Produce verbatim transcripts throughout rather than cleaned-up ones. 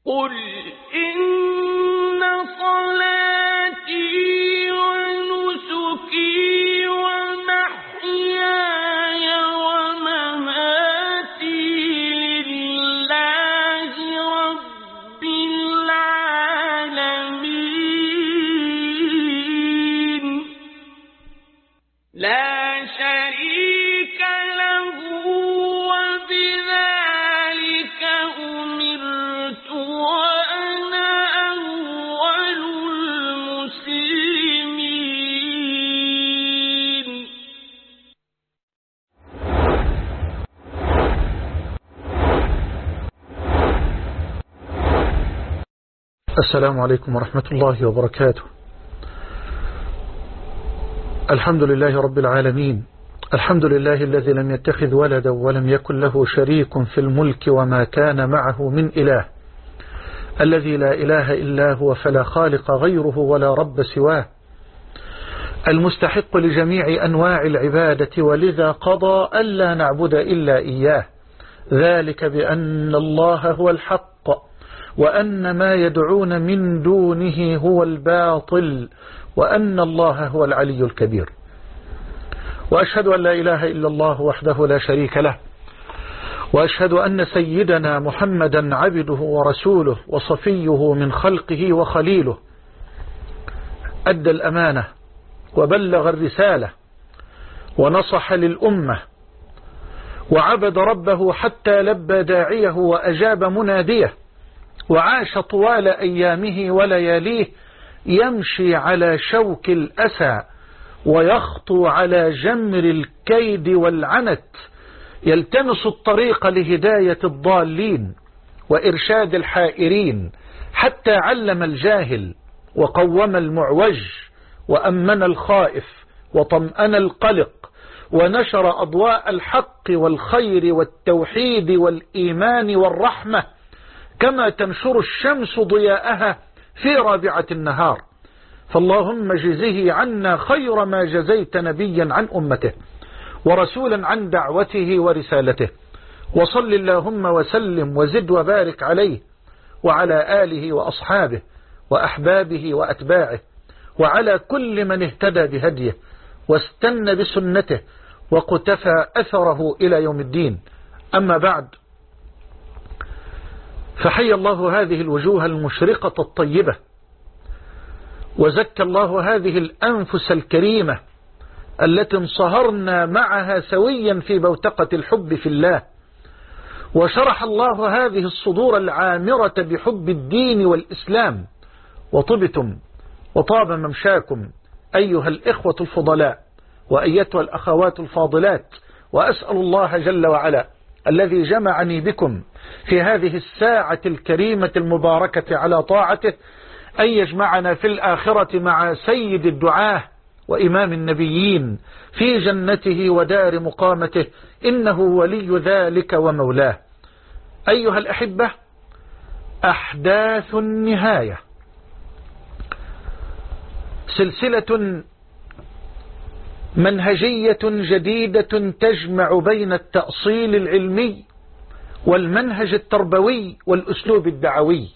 قل إن صلاتي ونسكي ومحياي ومماتي لله رب العالمين لا شريك له وبذلك أمرت وأنا أول المسلمين. السلام عليكم ورحمة الله وبركاته. الحمد لله رب العالمين، الحمد لله الذي لم يتخذ ولدا ولم يكن له شريك في الملك وما كان معه من إله، الذي لا إله إلا هو فلا خالق غيره ولا رب سواه، المستحق لجميع أنواع العبادة، ولذا قضى ألا نعبد إلا إياه، ذلك بأن الله هو الحق وأن ما يدعون من دونه هو الباطل وأن الله هو العلي الكبير. وأشهد أن لا إله إلا الله وحده لا شريك له، وأشهد أن سيدنا محمدا عبده ورسوله وصفيه من خلقه وخليله، أدى الأمانة وبلغ الرسالة ونصح للأمة وعبد ربه حتى لبى داعيه وأجاب مناديه، وعاش طوال أيامه ولياليه يمشي على شوك الأسى ويخطو على جمر الكيد والعنت، يلتمس الطريق لهداية الضالين وإرشاد الحائرين، حتى علم الجاهل وقوم المعوج وأمن الخائف وطمأن القلق، ونشر أضواء الحق والخير والتوحيد والإيمان والرحمة كما تنشر الشمس ضياءها في رابعة النهار. فاللهم جزه عنا خير ما جزيت نبيا عن أمته ورسولا عن دعوته ورسالته، وصل اللهم وسلم وزد وبارك عليه وعلى آله وأصحابه وأحبابه وأتباعه وعلى كل من اهتدى بهديه واستنى بسنته وقتفى أثره إلى يوم الدين. أما بعد، فحي الله هذه الوجوه المشرقة الطيبة، وزكى الله هذه الأنفس الكريمة التي انصهرنا معها سويا في بوتقة الحب في الله، وشرح الله هذه الصدور العامرة بحب الدين والإسلام، وطبتم وطاب ممشاكم أيها الإخوة الفضلاء وأيتها الأخوات الفاضلات. وأسأل الله جل وعلا الذي جمعني بكم في هذه الساعة الكريمة المباركة على طاعته أن يجمعنا في الآخرة مع سيد الدعاة وإمام النبيين في جنته ودار مقامته، إنه ولي ذلك ومولاه. أيها الأحبة، أحداث النهاية سلسلة منهجية جديدة تجمع بين التأصيل العلمي والمنهج التربوي والأسلوب الدعوي،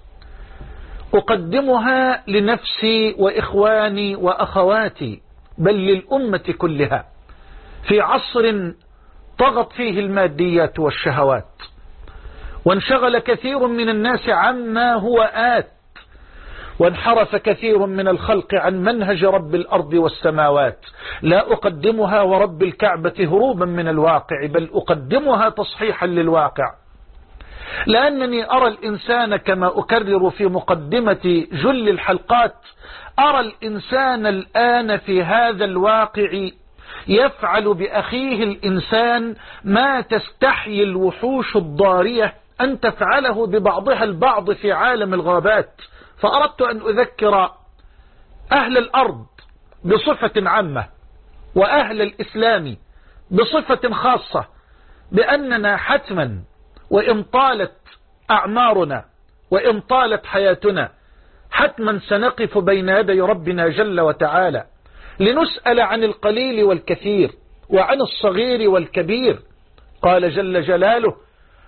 أقدمها لنفسي وإخواني وأخواتي بل للأمة كلها في عصر طغت فيه الماديات والشهوات، وانشغل كثير من الناس عما هو آت، وانحرف كثير من الخلق عن منهج رب الأرض والسماوات. لا أقدمها ورب الكعبة هروبا من الواقع، بل أقدمها تصحيحا للواقع، لأنني أرى الإنسان كما أكرر في مقدمة جل الحلقات، أرى الإنسان الآن في هذا الواقع يفعل بأخيه الإنسان ما تستحيي الوحوش الضارية أن تفعله ببعضها البعض في عالم الغابات. فأردت أن أذكر أهل الأرض بصفة عامة وأهل الإسلام بصفة خاصة بأننا حتما وإن طالت أعمارنا وإن طالت حياتنا حتما سنقف بين يدي ربنا جل وتعالى لنسأل عن القليل والكثير وعن الصغير والكبير. قال جل جلاله: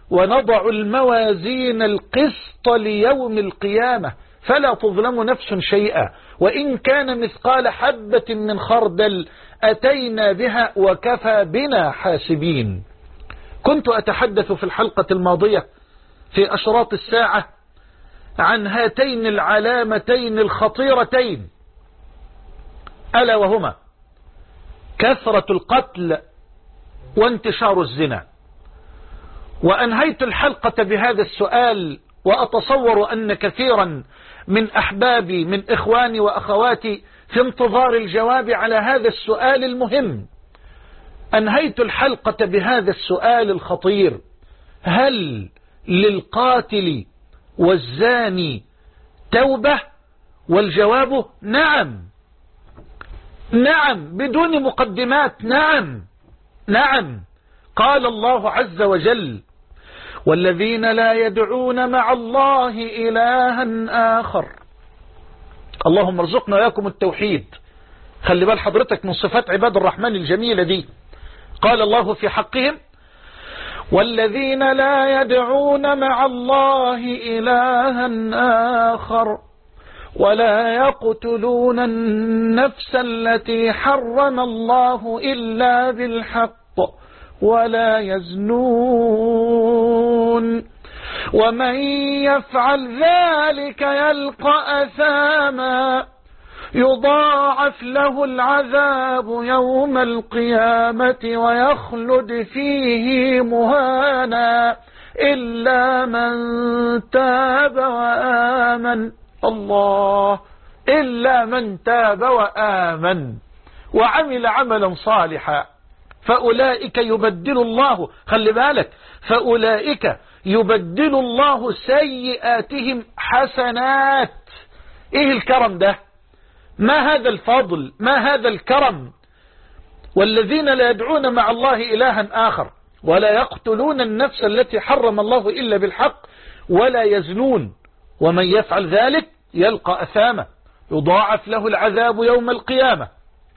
ونضع الموازين القسط ليوم القيامة فلا تظلم نفس شيئا وإن كان مثقال حبة من خردل أتينا بها وكفى بنا حاسبين. كنت أتحدث في الحلقة الماضية في أشراط الساعة عن هاتين العلامتين الخطيرتين، ألا وهما كثرة القتل وانتشار الزنا. وأنهيت الحلقة بهذا السؤال، وأتصور أن كثيرا من أحبابي من إخواني وأخواتي في انتظار الجواب على هذا السؤال المهم. أنهيت الحلقة بهذا السؤال الخطير: هل للقاتل والزاني توبة؟ والجواب نعم، نعم بدون مقدمات، نعم نعم. قال الله عز وجل: والذين لا يدعون مع الله إلها آخر. اللهم ارزقنا وياكم التوحيد. خلي بال حضرتك من صفات عباد الرحمن الجميلة دي. قال الله في حقهم: والذين لا يدعون مع الله إلها آخر ولا يقتلون النفس التي حرم الله إلا بالحق ولا يزنون ومن يفعل ذلك يلقى أثاما يضاعف له العذاب يوم القيامة ويخلد فيه مهانا إلا من تاب وآمن. الله، إلا من تاب وآمن وعمل عملا صالحا فأولئك يبدل الله، خلي بالك، فأولئك يبدل الله سيئاتهم حسنات. ايه الكرم ده؟ ما هذا الفضل؟ ما هذا الكرم؟ والذين لا يدعون مع الله إلها آخر ولا يقتلون النفس التي حرم الله إلا بالحق ولا يزنون ومن يفعل ذلك يلقى أثاما يضاعف له العذاب يوم القيامة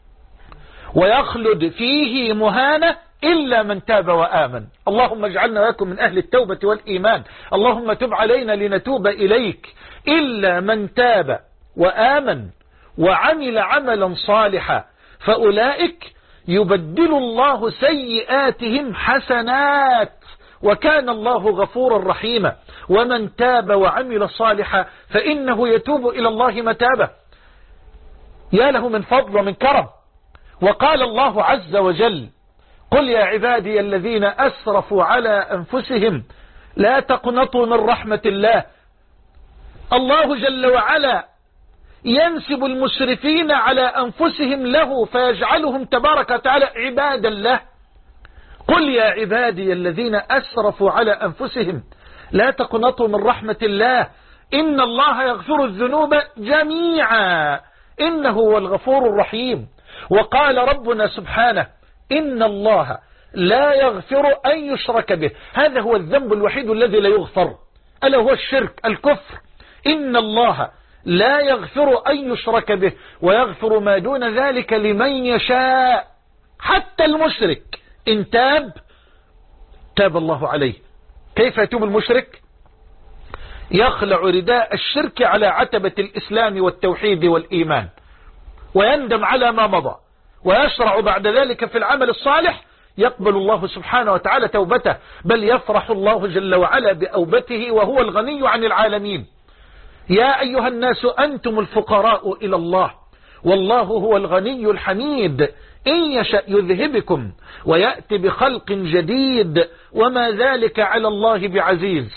ويخلد فيه مهانة إلا من تاب وآمن. اللهم اجعلنا وياكم من أهل التوبة والإيمان. اللهم تب علينا لنتوب إليك. إلا من تاب وآمن وعمل عملا صالحا فأولئك يبدل الله سيئاتهم حسنات وكان الله غفورا رحيما. ومن تاب وعمل صالحا فإنه يتوب إلى الله متابة. يا له من فضل ومن كرم. وقال الله عز وجل: قل يا عبادي الذين أسرفوا على أنفسهم لا تقنطوا من رحمة الله. الله جل وعلا ينسب المسرفين على أنفسهم له فيجعلهم تبارك وتعالى عبادا له. قل يا عبادي الذين أسرفوا على أنفسهم لا تقنطوا من رحمة الله إن الله يغفر الذنوب جميعا إنه هو الغفور الرحيم. وقال ربنا سبحانه: إن الله لا يغفر أن يشرك به. هذا هو الذنب الوحيد الذي لا يغفر، ألا هو الشرك الكفر. إن الله لا يغفر أن يشرك به ويغفر ما دون ذلك لمن يشاء. حتى المشرك إن تاب تاب الله عليه. كيف يتوب المشرك؟ يخلع رداء الشرك على عتبة الإسلام والتوحيد والإيمان ويندم على ما مضى ويشرع بعد ذلك في العمل الصالح. يقبل الله سبحانه وتعالى توبته، بل يفرح الله جل وعلا بأوبته وهو الغني عن العالمين. يا أيها الناس أنتم الفقراء إلى الله والله هو الغني الحميد إن يشأ يذهبكم ويأتي بخلق جديد وما ذلك على الله بعزيز.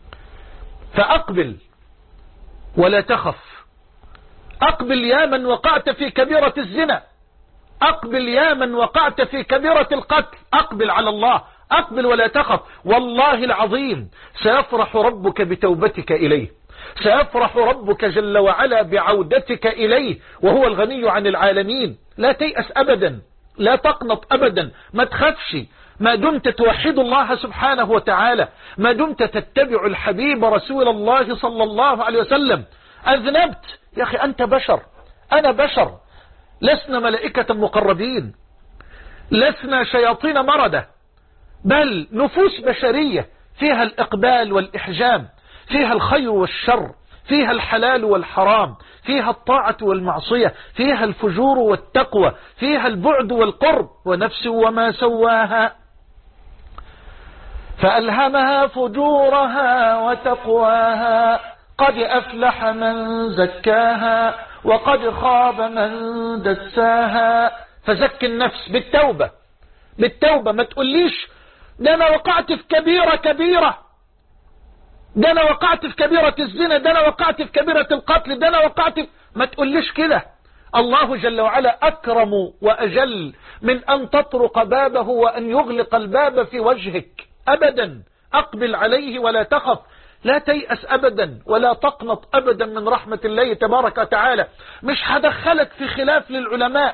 فأقبل ولا تخف. أقبل يا من وقعت في كبيرة الزنا. أقبل يا من وقعت في كبيرة القتل. أقبل على الله. أقبل ولا تخف. والله العظيم سيفرح ربك بتوبتك إليه. سيفرح ربك جل وعلا بعودتك إليه وهو الغني عن العالمين. لا تيأس أبدا، لا تقنط أبدا، ما تخافش ما دمت توحد الله سبحانه وتعالى، ما دمت تتبع الحبيب رسول الله صلى الله عليه وسلم. أذنبت يا أخي، أنت بشر أنا بشر، لسنا ملائكة مقربين، لسنا شياطين مردة، بل نفوس بشرية فيها الإقبال والإحجام، فيها الخير والشر، فيها الحلال والحرام، فيها الطاعة والمعصية، فيها الفجور والتقوى، فيها البعد والقرب، ونفس وما سواها فألهمها فجورها وتقواها قد أفلح من زكاها وقد خاب من دساها. فزك النفس بالتوبة، بالتوبة. ما تقوليش ده أنا وقعت في كبيرة كبيرة، ده أنا وقعت في كبيرة الزنا، ده أنا وقعت في كبيرة القتل، ده أنا وقعت في... ما تقوليش كده. الله جل وعلا أكرم وأجل من أن تطرق بابه وأن يغلق الباب في وجهك أبدا. أقبل عليه ولا تخف، لا تيأس أبدا ولا تقنط أبدا من رحمة الله تبارك وتعالى. مش هدخلك في خلاف للعلماء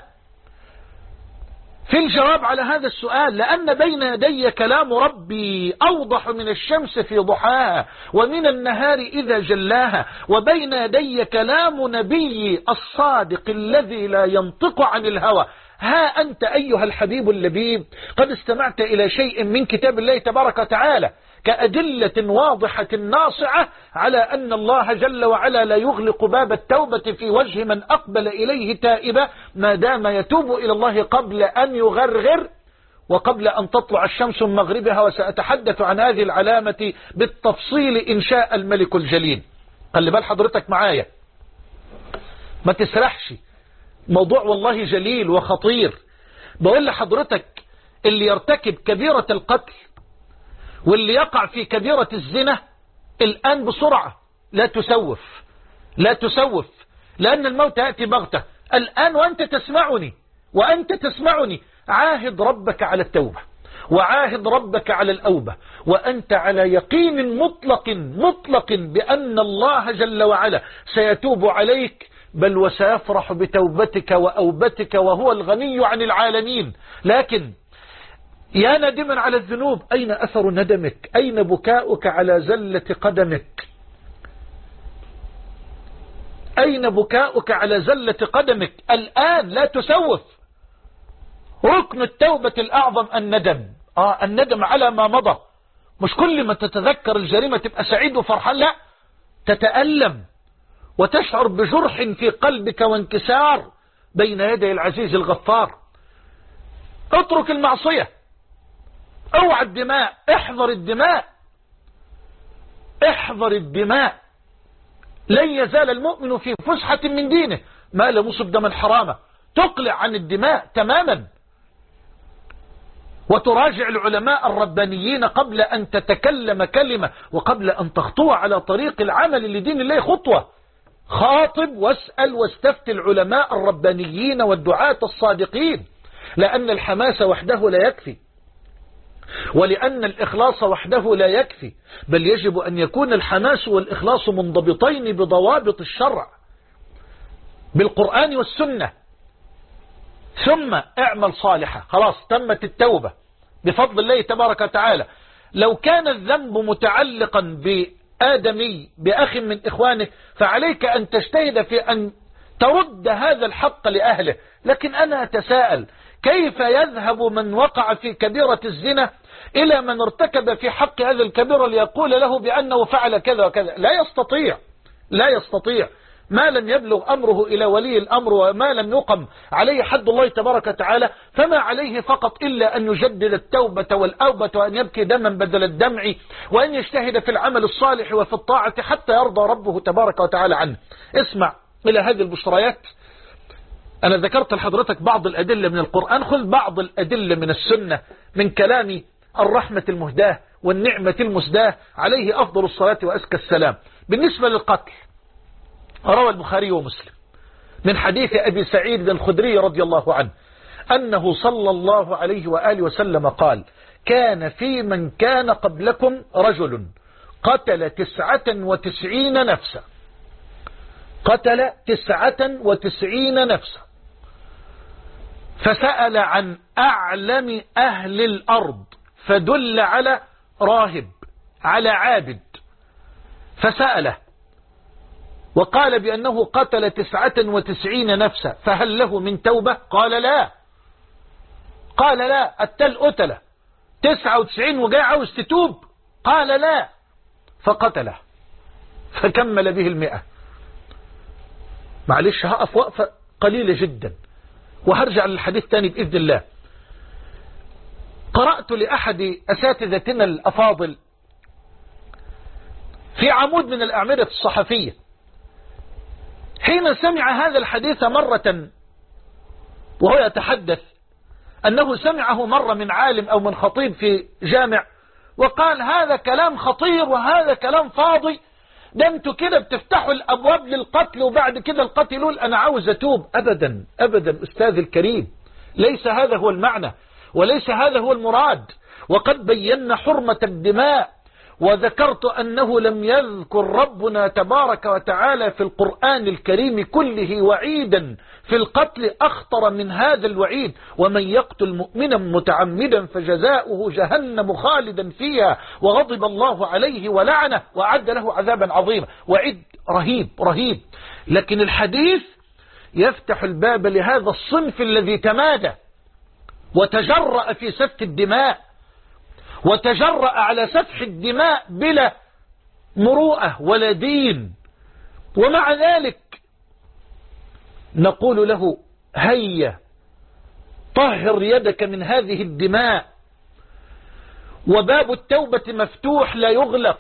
في الجواب على هذا السؤال، لأن بين يدي كلام ربي أوضح من الشمس في ضحاها ومن النهار إذا جلاها، وبين يدي كلام نبي الصادق الذي لا ينطق عن الهوى. ها أنت أيها الحبيب اللبيب قد استمعت إلى شيء من كتاب الله تبارك وتعالى كأدلة واضحة ناصعة على أن الله جل وعلا لا يغلق باب التوبة في وجه من أقبل إليه تائبا ما دام يتوب إلى الله قبل أن يغرغر وقبل أن تطلع الشمس من مغربها. وسأتحدث عن هذه العلامة بالتفصيل إن شاء الملك الجليل. خلي بال حضرتك معايا، ما تسرحش، موضوع والله جليل وخطير. بقول لحضرتك اللي يرتكب كبيرة القتل واللي يقع في كبيرة الزنا الآن بسرعة، لا تسوف، لا تسوف، لأن الموت يأتي بغتة الآن وأنت تسمعني، وأنت تسمعني. عاهد ربك على التوبة، وعاهد ربك على الأوبة، وأنت على يقين مطلق مطلق بأن الله جل وعلا سيتوب عليك، بل وسيفرح بتوبتك وأوبتك وهو الغني عن العالمين. لكن يا ندما على الذنوب، أين أثر ندمك؟ أين بكاؤك على زلة قدمك؟ أين بكاؤك على زلة قدمك؟ الآن لا تسوف. ركن التوبة الأعظم الندم. آه الندم على ما مضى. مش كل ما تتذكر الجريمة تبقى سعيد وفرحان، لا، تتألم وتشعر بجرح في قلبك وانكسار بين يدي العزيز الغفار. اترك المعصية، اوعى الدماء، احذر الدماء، احذر الدماء. لن يزال المؤمن في فسحة من دينه ما لم يصب دما حراما. تقلع عن الدماء تماما، وتراجع العلماء الربانيين قبل أن تتكلم كلمة وقبل أن تخطو على طريق العمل لدين الله خطوة. خاطب واسأل واستفت العلماء الربانيين والدعاة الصادقين، لأن الحماس وحده لا يكفي، ولأن الإخلاص وحده لا يكفي، بل يجب أن يكون الحماس والإخلاص منضبطين بضوابط الشرع بالقرآن والسنة. ثم اعمل صالحة. خلاص تمت التوبة بفضل الله تبارك وتعالى. لو كان الذنب متعلقا بآدمي بأخ من إخوانك فعليك أن تجتهد في أن ترد هذا الحق لأهله. لكن أنا أتساءل، كيف يذهب من وقع في كبيرة الزنا إلى من ارتكب في حق هذا الكبيرة ليقول له بأنه فعل كذا وكذا؟ لا يستطيع، لا يستطيع. ما لم يبلغ أمره إلى ولي الأمر وما لم يقم عليه حد الله تبارك وتعالى فما عليه فقط إلا أن يجدد التوبة والأوبة، وأن يبكي دما بدل الدمع، وأن يجتهد في العمل الصالح وفي الطاعة حتى يرضى ربه تبارك وتعالى عنه. اسمع إلى هذه البشريات. أنا ذكرت لحضرتك بعض الأدلة من القرآن، خذ بعض الأدلة من السنة من كلام الرحمة المهداة والنعمة المسداة عليه أفضل الصلاة وأزكى السلام. بالنسبة للقتل، روى البخاري ومسلم من حديث أبي سعيد الخدري رضي الله عنه أنه صلى الله عليه وآله وسلم قال: كان في من كان قبلكم رجل قتل تسعة وتسعين نفسا، قتل تسعة وتسعين نفسا، فسأل عن أعلم أهل الأرض فدل على راهب، على عابد، فسأله وقال بأنه قتل تسعة وتسعين نفسا، فهل له من توبة؟ قال لا. قال لا، التل قتل تسعة وتسعين وجاي عاوز تتوب؟ قال لا، فقتله فكمل به المئة. معلش هقف وقفة قليلة جدا وهرجع للحديث تاني بإذن الله. قرأت لأحد أساتذتنا الأفاضل في عمود من الأعمدة الصحفية حين سمع هذا الحديث مرة وهو يتحدث أنه سمعه مرة من عالم أو من خطيب في جامع، وقال هذا كلام خطير وهذا كلام فاضي، ده انتوا كده بتفتحوا الأبواب للقتل وبعد كده القتل يقول أنا عاوز أتوب. أبدا أبدا أستاذ الكريم، ليس هذا هو المعنى وليس هذا هو المراد. وقد بينا حرمة الدماء، وذكرت أنه لم يذكر ربنا تبارك وتعالى في القرآن الكريم كله وعيدا في القتل أخطر من هذا الوعيد: ومن يقتل مؤمنا متعمدا فجزاؤه جهنم خالدا فيها وغضب الله عليه ولعنه وأعد له عذابا عظيما. وعيد رهيب رهيب. لكن الحديث يفتح الباب لهذا الصنف الذي تمادى وتجرأ في سفك الدماء، وتجرأ على سفح الدماء بلا مروءة ولا دين. ومع ذلك نقول له هيا طهر يدك من هذه الدماء، وباب التوبة مفتوح لا يغلق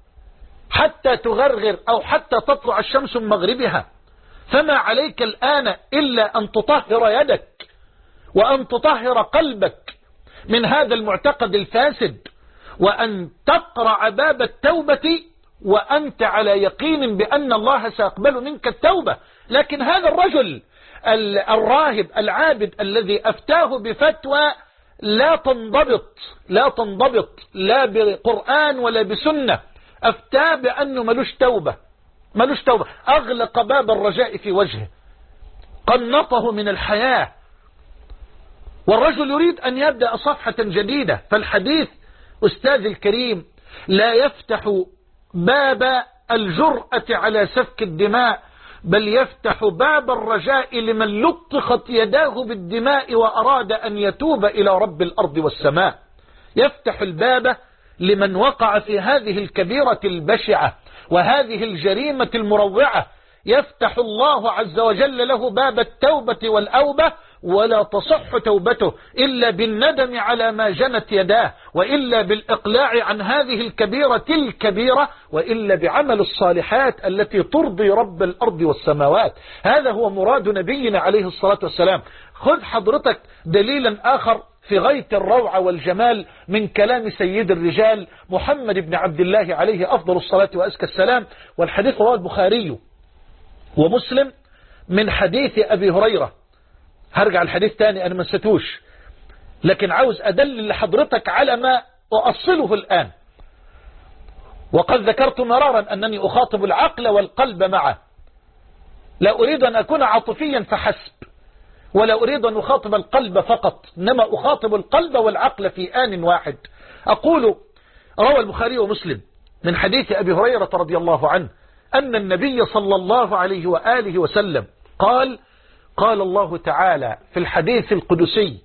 حتى تغرغر أو حتى تطلع الشمس من مغربها. فما عليك الآن إلا أن تطهر يدك وأن تطهر قلبك من هذا المعتقد الفاسد، وأن تقرع باب التوبة وأنت على يقين بأن الله سيقبل منك التوبة. لكن هذا الرجل الراهب العابد الذي أفتاه بفتوى لا تنضبط لا تنضبط لا بقرآن ولا بسنة، أفتاه بأنه ملوش توبة ملوش توبة أغلق باب الرجاء في وجهه، قنطه من الحياة، والرجل يريد أن يبدأ صفحة جديدة. فالحديث أستاذ الكريم لا يفتح باب الجرأة على سفك الدماء، بل يفتح باب الرجاء لمن لطخت يداه بالدماء وأراد أن يتوب إلى رب الأرض والسماء. يفتح الباب لمن وقع في هذه الكبيرة البشعة وهذه الجريمة المروعة. يفتح الله عز وجل له باب التوبة والأوبة، ولا تصح توبته إلا بالندم على ما جنت يداه، وإلا بالإقلاع عن هذه الكبيرة الكبيرة، وإلا بعمل الصالحات التي ترضي رب الأرض والسماوات. هذا هو مراد نبينا عليه الصلاة والسلام. خذ حضرتك دليلا آخر في غاية الروعة والجمال من كلام سيد الرجال محمد بن عبد الله عليه أفضل الصلاة وأزكى السلام، والحديث رواه البخاري ومسلم من حديث أبي هريرة. هرجع الحديث تاني أنا ما نسيتوش، لكن عاوز أدلل لحضرتك على ما أؤصله الآن. وقد ذكرت مرارا أنني أخاطب العقل والقلب معه، لا أريد أن أكون عاطفيا فحسب، ولا أريد أن أخاطب القلب فقط، إنما أخاطب القلب والعقل في آن واحد. أقول روى البخاري ومسلم من حديث أبي هريرة رضي الله عنه أن النبي صلى الله عليه وآله وسلم قال: قال الله تعالى في الحديث القدسي: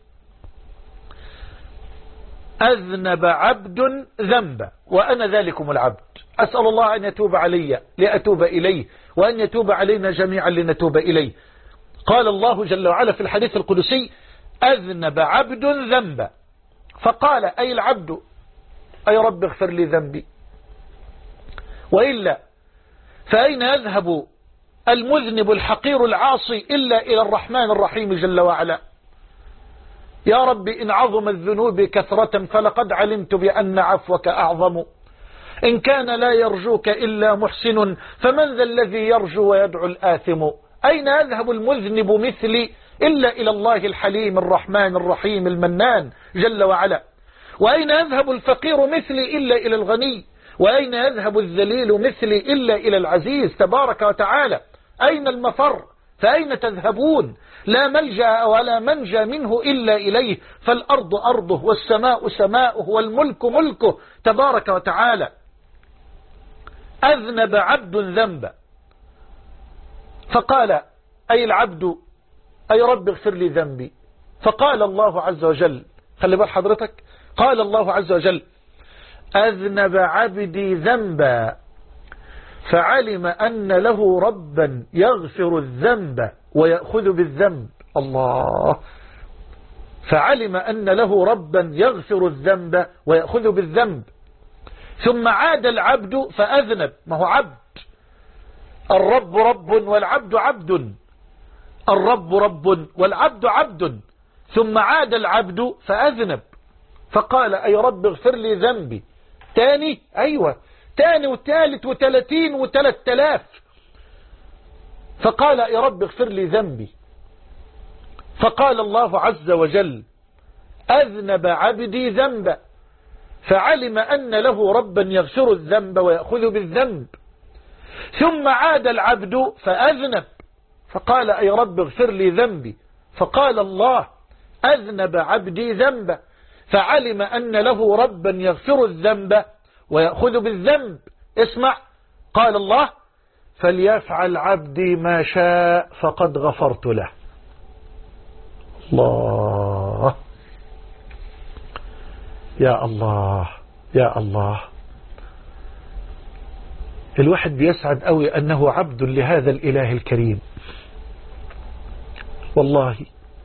أذنب عبد ذنبا وأنا ذلكم العبد، أسأل الله أن يتوب علي لأتوب إليه، وأن يتوب علينا جميعا لنتوب إليه. قال الله جل وعلا في الحديث القدسي: أذنب عبد ذنبا، فقال أي العبد أي رب اغفر لي ذنبي، وإلا فأين يذهب المذنب الحقير العاصي إلا إلى الرحمن الرحيم جل وعلا؟ يا رب إن عظم الذنوب كثرة فلقد علمت بأن عفوك أعظم، إن كان لا يرجوك إلا محسن فمن ذا الذي يرجو ويدعو الآثم. أين يذهب المذنب مثلي إلا إلى الله الحليم الرحمن الرحيم المنان جل وعلا؟ وأين يذهب الفقير مثلي إلا إلى الغني؟ وأين يذهب الذليل مثلي إلا إلى العزيز تبارك وتعالى؟ أين المفر؟ فأين تذهبون؟ لا ملجأ ولا منجى منه إلا إليه، فالأرض أرضه والسماء سماؤه والملك ملكه تبارك وتعالى. أذنب عبد ذنبا، فقال أي العبد أي رب اغفر لي ذنبي، فقال الله عز وجل، خلي بال حضرتك، قال الله عز وجل: أذنب عبدي ذنبا فعلم أن له ربا يغفر الذنب ويأخذ بالذنب. الله. فعلم أن له ربا يغفر الذنب ويأخذ بالذنب. ثم عاد العبد فأذنب. ما هو عبد، الرب رب والعبد عبد، الرب رب والعبد عبد. ثم عاد العبد فأذنب فقال أي رب اغفر لي ذنبي. تاني، أيوة، تاني وثالث وثلاثين وثلاث تلاف. فقال يا رب اغفر لي ذنبي. فقال الله عز وجل أذنب عبدي ذنبا فعلم أن له ربا يغفر الذنب ويأخذ بالذنب. ثم عاد العبد فأذنب فقال أي رب اغفر لي ذنبي. فقال الله أذنب عبدي ذنبا فعلم أن له ربا يغفر الذنب ويأخذ بالذنب. اسمع، قال الله فليفعل عبدي ما شاء فقد غفرت له. الله، يا الله يا الله. الواحد بيسعد قوي أنه عبد لهذا الإله الكريم. والله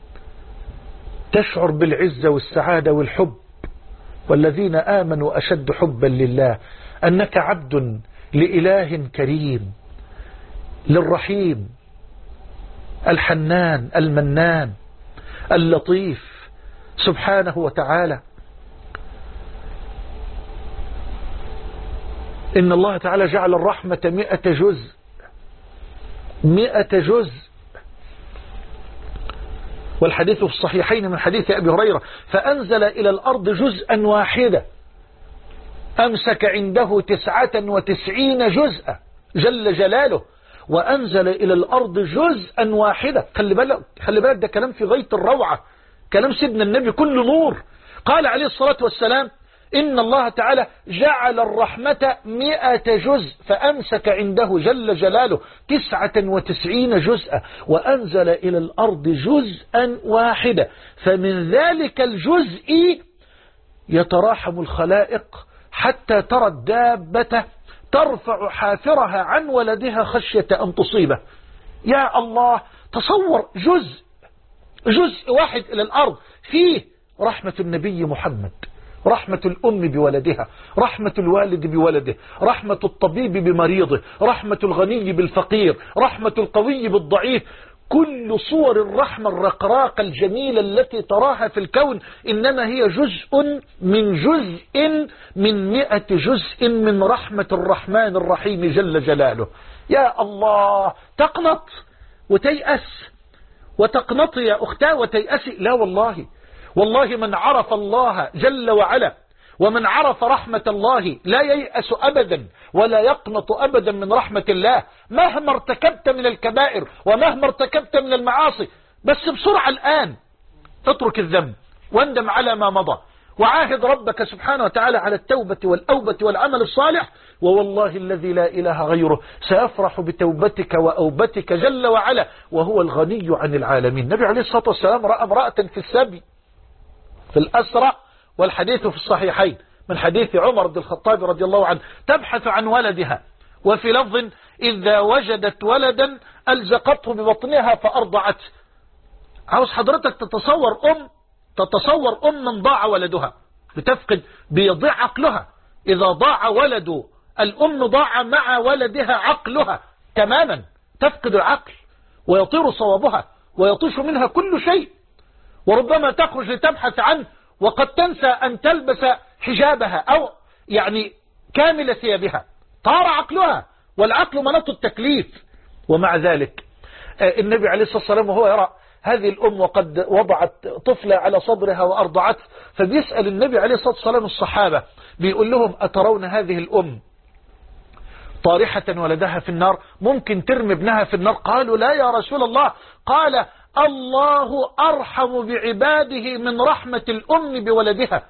تشعر بالعزة والسعادة والحب، والذين آمنوا أشد حبا لله، أنك عبد لإله كريم، للرحيم الحنان المنان اللطيف سبحانه وتعالى. إن الله تعالى جعل الرحمة مئة جزء، مئة جزء. والحديث في الصحيحين من حديث أبي هريرة فأنزل إلى الأرض جزءا واحدة أمسك عنده تسعة وتسعين جزءا جل جلاله، وأنزل إلى الأرض جزءا واحدة. خلي بالك، خلي بالك، ده كلام في غاية الروعة، كلام سيدنا النبي كل نور. قال عليه الصلاة والسلام إن الله تعالى جعل الرحمة مئة جزء فأمسك عنده جل جلاله تسعة وتسعين جزءا وأنزل إلى الأرض جزءا واحدا، فمن ذلك الجزء يتراحم الخلائق حتى ترى الدابة ترفع حافرها عن ولدها خشية أن تصيبه. يا الله، تصور جزء جزء واحد إلى الأرض فيه رحمة النبي محمد، رحمة الأم بولدها، رحمة الوالد بولده، رحمة الطبيب بمريضه، رحمة الغني بالفقير، رحمة القوي بالضعيف. كل صور الرحمة الرقراقة الجميلة التي تراها في الكون إنما هي جزء من جزء من مئة جزء من رحمة الرحمن الرحيم جل جلاله. يا الله، تقنط وتيأس وتقنطي يا أختاه وتيأسي؟ لا والله، والله من عرف الله جل وعلا ومن عرف رحمة الله لا ييأس أبدا ولا يقنط أبدا من رحمة الله، مهما ارتكبت من الكبائر ومهما ارتكبت من المعاصي. بس بسرعة الآن اترك الذنب واندم على ما مضى وعاهد ربك سبحانه وتعالى على التوبة والأوبة والعمل الصالح، ووالله الذي لا إله غيره سيفرح بتوبتك وأوبتك جل وعلا وهو الغني عن العالمين. النبي عليه الصلاة والسلام رأى امرأة في السبي في الأسرى، والحديث في الصحيحين من حديث عمر بن الخطاب رضي الله عنه تبحث عن ولدها، وفي لفظ إذا وجدت ولدا ألزقته ببطنها فأرضعته. عاوز حضرتك تتصور أم تتصور أم من ضاع ولدها بتفقد بيضيع عقلها. إذا ضاع ولد الأم ضاع مع ولدها عقلها تماما، تفقد العقل ويطير صوابها ويطيش منها كل شيء، وربما تخرج لتبحث عنه وقد تنسى أن تلبس حجابها أو يعني كامل ثيابها، طار عقلها، والعقل مناط التكليف. ومع ذلك النبي عليه الصلاة والسلام وهو يرى هذه الأم وقد وضعت طفلة على صدرها وأرضعته، فبيسأل النبي عليه الصلاة والسلام الصحابة بيقول لهم أترون هذه الأم طارحة ولدها في النار؟ ممكن ترمي ابنها في النار؟ قالوا لا يا رسول الله. قال الله أرحم بعباده من رحمة الأم بولدها.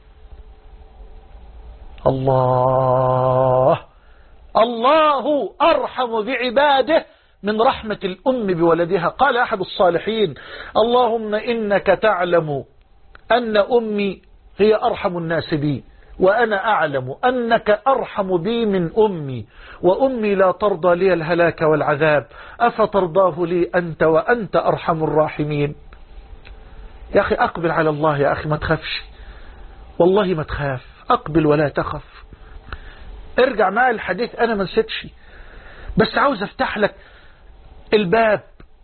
الله الله أرحم بعباده من رحمة الأم بولدها. قال أحد الصالحين اللهم إنك تعلم أن أمي هي أرحم الناس بي، وأنا أعلم أنك أرحم بي من أمي، وأمي لا ترضى لي الهلاك والعذاب، أفترضاه لي أنت وأنت أرحم الراحمين. يا أخي أقبل على الله يا أخي، ما تخافش والله، ما تخاف، أقبل ولا تخف. ارجع معي الحديث، أنا ما نسيتش، بس عاوز أفتح لك الباب،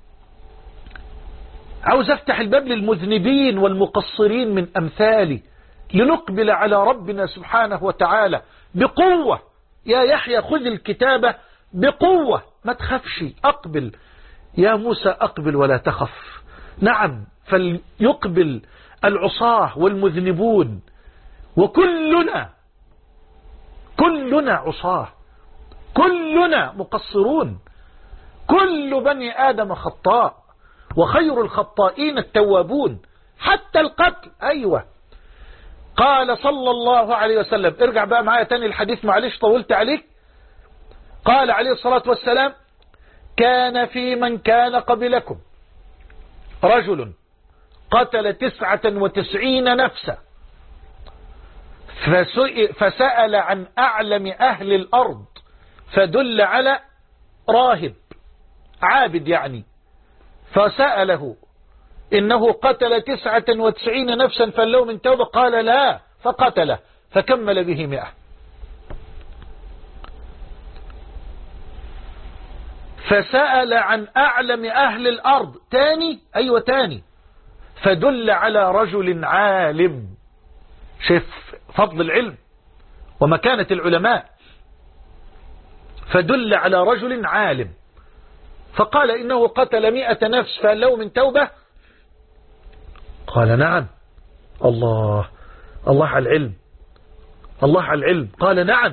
عاوز أفتح الباب للمذنبين والمقصرين من أمثالي، لنقبل على ربنا سبحانه وتعالى بقوة. يا يحيى خذ الكتابة بقوة، ما تخافش، أقبل يا موسى، أقبل ولا تخف. نعم، فليقبل العصاة والمذنبون، وكلنا كلنا عصاة، كلنا مقصرون، كل بني آدم خطاء، وخير الخطائين التوابون، حتى القتل. أيوة، قال صلى الله عليه وسلم، ارجع بقى معايا تاني الحديث، معلش طولت عليك. قال عليه الصلاة والسلام: كان في من كان قبلكم رجل قتل تسعة وتسعين نفسا فسأل عن أعلم أهل الأرض فدل على راهب عابد يعني، فسأله إنه قتل تسعة وتسعين نفسا فله من توبة، قال لا، فقتله فكمل به مئة. فسأل عن أعلم أهل الأرض تاني، أيوة تاني، فدل على رجل عالم. شوف فضل العلم ومكانة العلماء. فدل على رجل عالم فقال إنه قتل مئة نفس فهل له من توبة؟ قال نعم. الله الله على العلم، الله على العلم. قال نعم.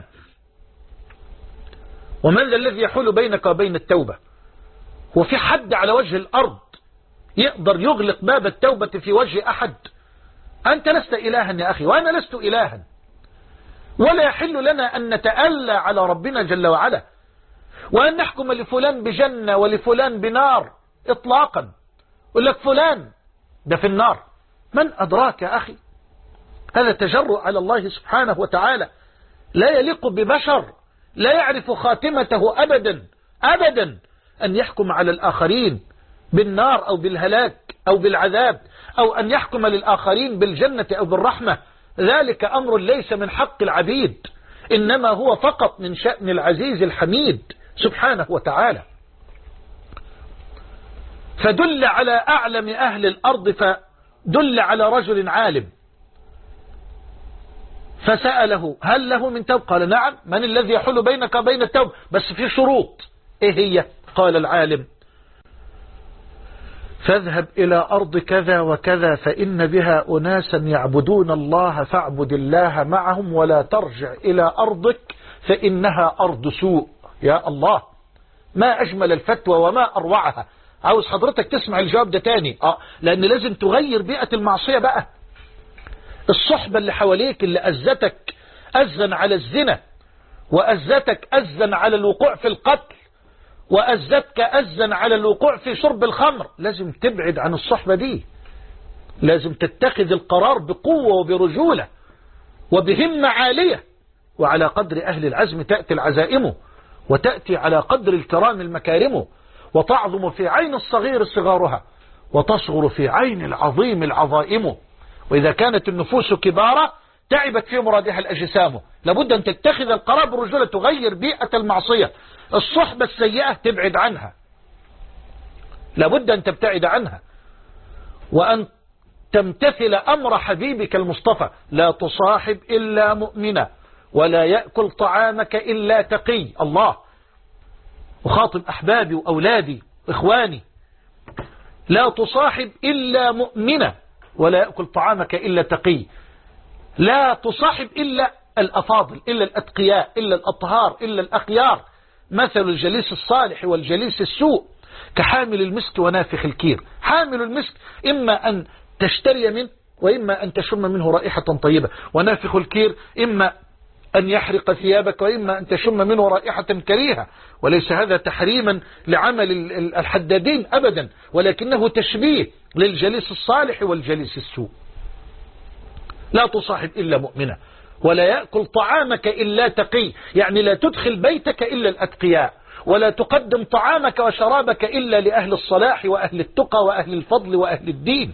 ومن ذا الذي يحول بينك وبين التوبة؟ وفي حد على وجه الأرض يقدر يغلق باب التوبة في وجه أحد؟ أنت لست إلها يا أخي، وأنا لست إلها، ولا يحل لنا أن نتألى على ربنا جل وعلا، وأن نحكم لفلان بجنة ولفلان بنار إطلاقا. يقول لك فلان ده في النار، من أدراك يا أخي؟ هذا تجرؤ على الله سبحانه وتعالى، لا يليق ببشر لا يعرف خاتمته أبدا أبدا أن يحكم على الآخرين بالنار أو بالهلاك أو بالعذاب، أو أن يحكم للآخرين بالجنة أو بالرحمة. ذلك أمر ليس من حق العبيد، إنما هو فقط من شأن العزيز الحميد سبحانه وتعالى. فدل على أعلم أهل الأرض فدل على رجل عالم فسأله هل له من توب؟ قال نعم. من الذي يحول بينك وبين التوب؟ بس في شروط. إيه هي؟ قال العالم فاذهب إلى أرض كذا وكذا فإن بها أناسا يعبدون الله فاعبد الله معهم ولا ترجع إلى أرضك فإنها أرض سوء. يا الله، ما أجمل الفتوى وما أروعها. عاوز حضرتك تسمع الجواب ده تاني، آه لأن لازم تغير بيئة المعصية بقى. الصحبة اللي حواليك اللي أزتك أزن على الزنا، وأزتك أزن على الوقوع في القتل، وأزتك أزن على الوقوع في شرب الخمر، لازم تبعد عن الصحبة دي. لازم تتخذ القرار بقوة وبرجولة وبهمة عالية، وعلى قدر أهل العزم تأتي العزائم، وتأتي على قدر الكرام المكارم، وتعظم في عين الصغير صغارها، وتصغر في عين العظيم العظائم. وإذا كانت النفوس كبارة تعبت في مرادها الأجسام. لابد أن تتخذ القرار برجولة، تغير بيئة المعصية. الصحبة السيئة تبعد عنها، لابد أن تبتعد عنها، وأن تمتثل أمر حبيبك المصطفى: لا تصاحب إلا مؤمنا ولا يأكل طعامك إلا تقي. الله، وخاطب أحبابي وأولادي إخواني: لا تصاحب إلا مؤمنا ولا يأكل طعامك إلا تقي. لا تصاحب إلا الأفاضل، إلا الأتقياء، إلا الأطهار، إلا الأخيار. مثل الجليس الصالح والجليس السوء كحامل المسك ونافخ الكير. حامل المسك إما أن تشتري منه وإما أن تشم منه رائحة طيبة، ونافخ الكير إما أن يحرق ثيابك وإما أن تشم منه رائحة كريهة. وليس هذا تحريما لعمل الحدادين أبدا، ولكنه تشبيه للجليس الصالح والجليس السوء. لا تصاحب إلا مؤمنا ولا يأكل طعامك إلا تقي، يعني لا تدخل بيتك إلا الأتقياء، ولا تقدم طعامك وشرابك إلا لأهل الصلاح وأهل التقى وأهل الفضل وأهل الدين.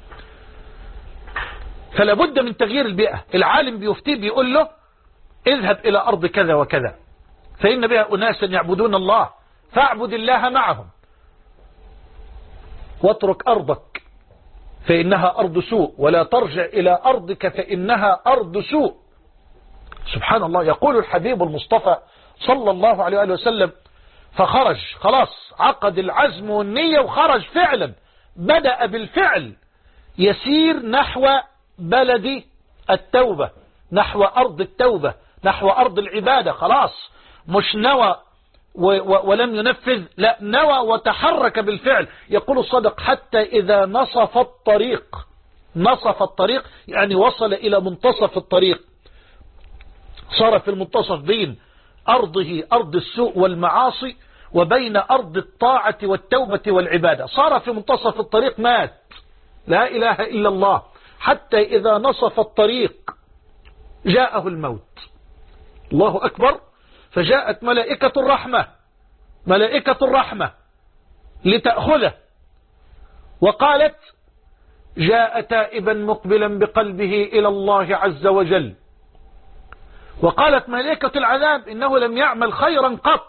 فلا بد من تغيير البيئة. العالم بيفتي بيقول له اذهب إلى أرض كذا وكذا فإن بها أناسا يعبدون الله فاعبد الله معهم، واترك أرضك فإنها أرض سوء، ولا ترجع إلى أرضك فإنها أرض سوء. سبحان الله. يقول الحبيب المصطفى صلى الله عليه وآله وسلم فخرج، خلاص عقد العزم والنية وخرج فعلا، بدأ بالفعل يسير نحو بلد التوبة، نحو أرض التوبة، نحو أرض العبادة. خلاص مش نوى ولم ينفذ، لا نوى وتحرك بالفعل. يقول الصدق حتى إذا نصف الطريق، نصف الطريق يعني وصل إلى منتصف الطريق، صار في المنتصف بين أرضه أرض السوء والمعاصي وبين أرض الطاعة والتوبة والعبادة، صار في منتصف الطريق مات، لا إله إلا الله. حتى إذا نصف الطريق جاءه الموت، الله أكبر. فجاءت ملائكة الرحمة، ملائكة الرحمة لتأخذه، وقالت جاء تائبا مقبلا بقلبه إلى الله عز وجل. وقالت ملائكة العذاب إنه لم يعمل خيرا قط.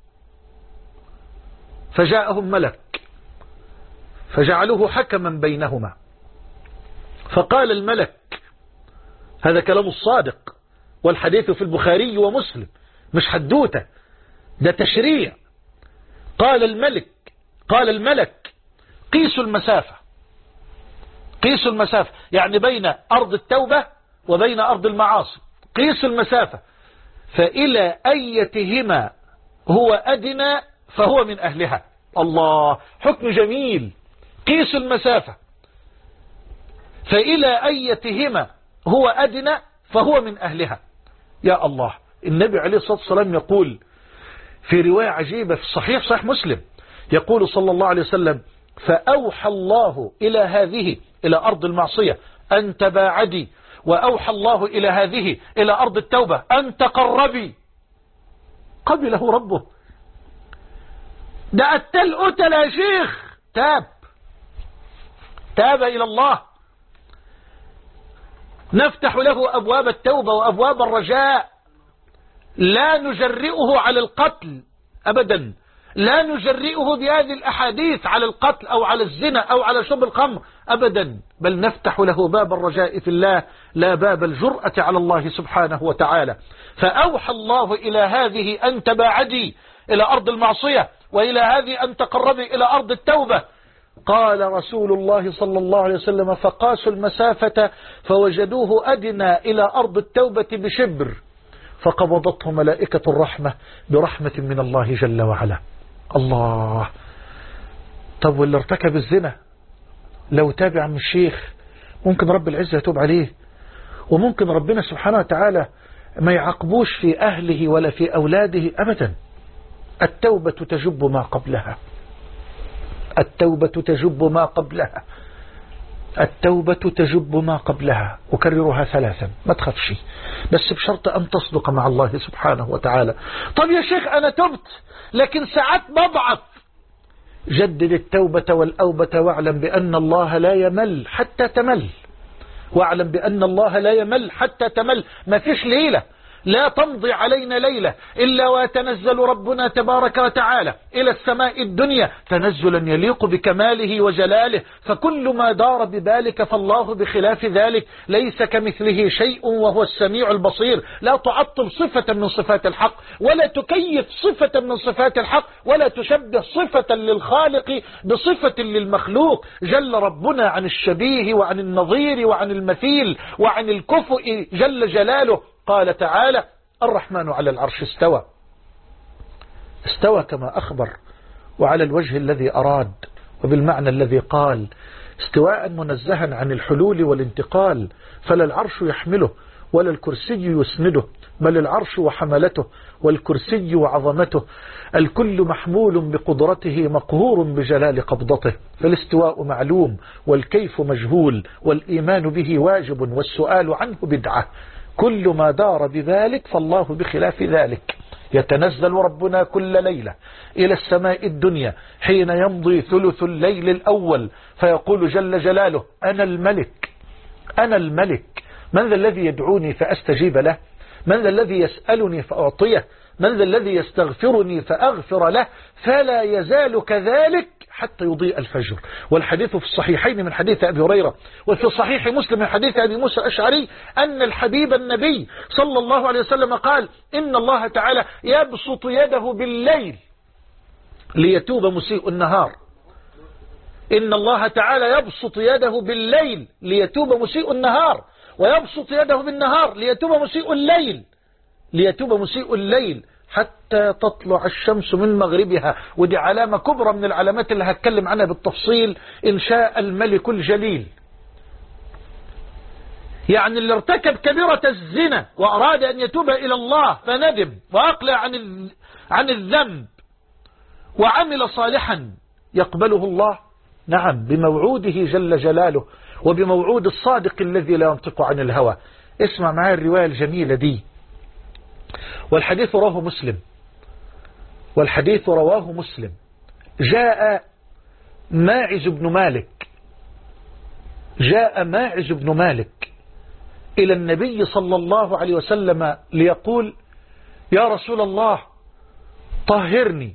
فجاءهم ملك فجعلوه حكما بينهما، فقال الملك، هذا كلام الصادق والحديث في البخاري ومسلم، مش حدوته، ده تشريع. قال الملك قال الملك قيسوا المسافة، قيسوا المسافة يعني بين أرض التوبة وبين أرض المعاصي، قيسوا المسافة، فإلى أيتهما هو أدنى فهو من أهلها. الله، حكم جميل. قيسوا المسافة، فإلى أيتهما هو أدنى فهو من أهلها. يا الله. النبي عليه الصلاة والسلام يقول في رواية عجيبة في الصحيح صحيح مسلم، يقول صلى الله عليه وسلم فأوحى الله إلى هذه إلى أرض المعصية أن تباعدي، وأوحى الله إلى هذه إلى أرض التوبة أن تقربي. قبله ربه. ده التل أتل يا شيخ، تاب تاب إلى الله. نفتح له أبواب التوبة وأبواب الرجاء، لا نجرئه على القتل أبدا، لا نجرئه بهذه الأحاديث على القتل أو على الزنا أو على شرب الخمر أبدا، بل نفتح له باب الرجاء في الله، لا باب الجرأة على الله سبحانه وتعالى. فأوحى الله إلى هذه أن تباعدي إلى أرض المعصية، وإلى هذه أن تقربي إلى أرض التوبة. قال رسول الله صلى الله عليه وسلم فقاسوا المسافة فوجدوه أدنى إلى أرض التوبة بشبر، فقبضته ملائكة الرحمة برحمة من الله جل وعلا. الله. طب واللي ارتكب الزنا لو تابع من الشيخ ممكن رب العزة يتوب عليه، وممكن ربنا سبحانه وتعالى ما يعاقبوش في أهله ولا في أولاده أبدا. التوبة تجب ما قبلها، التوبة تجب ما قبلها، التوبة تجب ما قبلها. أكررها ثلاثا، ما تخافش، بس بشرط أن تصدق مع الله سبحانه وتعالى. طب يا شيخ أنا تبت لكن ساعات بضعف. جدد التوبة والأوبة، واعلم بأن الله لا يمل حتى تمل، واعلم بأن الله لا يمل حتى تمل. ما فيش ليلة لا تمضي علينا ليلة إلا ويتنزل ربنا تبارك وتعالى إلى السماء الدنيا تنزلا يليق بكماله وجلاله، فكل ما دار ببالك فالله بخلاف ذلك، ليس كمثله شيء وهو السميع البصير. لا تعطل صفة من صفات الحق، ولا تكيف صفة من صفات الحق، ولا تشبه صفة للخالق بصفة للمخلوق. جل ربنا عن الشبيه وعن النظير وعن المثيل وعن الكفؤ جل جلاله. قال تعالى الرحمن على العرش استوى، استوى كما أخبر، وعلى الوجه الذي أراد وبالمعنى الذي قال، استواء منزها عن الحلول والانتقال، فلا العرش يحمله ولا الكرسي يسنده، بل العرش وحملته والكرسي وعظمته، الكل محمول بقدرته مقهور بجلال قبضته. فالاستواء معلوم والكيف مجهول، والإيمان به واجب والسؤال عنه بدعة. كل ما دار بذلك فالله بخلاف ذلك. يتنزل ربنا كل ليلة إلى السماء الدنيا حين يمضي ثلث الليل الأول فيقول جل جلاله أنا الملك أنا الملك، من ذا الذي يدعوني فأستجيب له؟ من ذا الذي يسألني فأعطيه؟ من ذا الذي يستغفرني فأغفر له؟ فلا يزال كذلك حتى يضيء الفجر. والحديث في الصحيحين من حديث أبي هريرة، وفي صحيح مسلم من حديث أبي موسى الأشعري أن الحبيب النبي صلى الله عليه وسلم قال إن الله تعالى يبسط يده بالليل ليتوب مسيء النهار. إن الله تعالى يبسط يده بالليل ليتوب مسيء النهار، ويبسط يده بالنهار ليتوب مسيء الليل ليتوب مسيء الليل حتى تطلع الشمس من مغربها. ودي علامة كبرى من العلامات اللي هتكلم عنها بالتفصيل إن شاء الملك الجليل. يعني اللي ارتكب كبيرة الزنا وأراد أن يتوب إلى الله فندم وأقلع عن عن الذنب وعمل صالحا يقبله الله، نعم، بموعوده جل جلاله وبموعود الصادق الذي لا ينطق عن الهوى. اسمع معايا الرواية الجميلة دي، والحديث رواه مسلم والحديث رواه مسلم. جاء ماعز بن مالك جاء ماعز بن مالك إلى النبي صلى الله عليه وسلم ليقول يا رسول الله طهرني.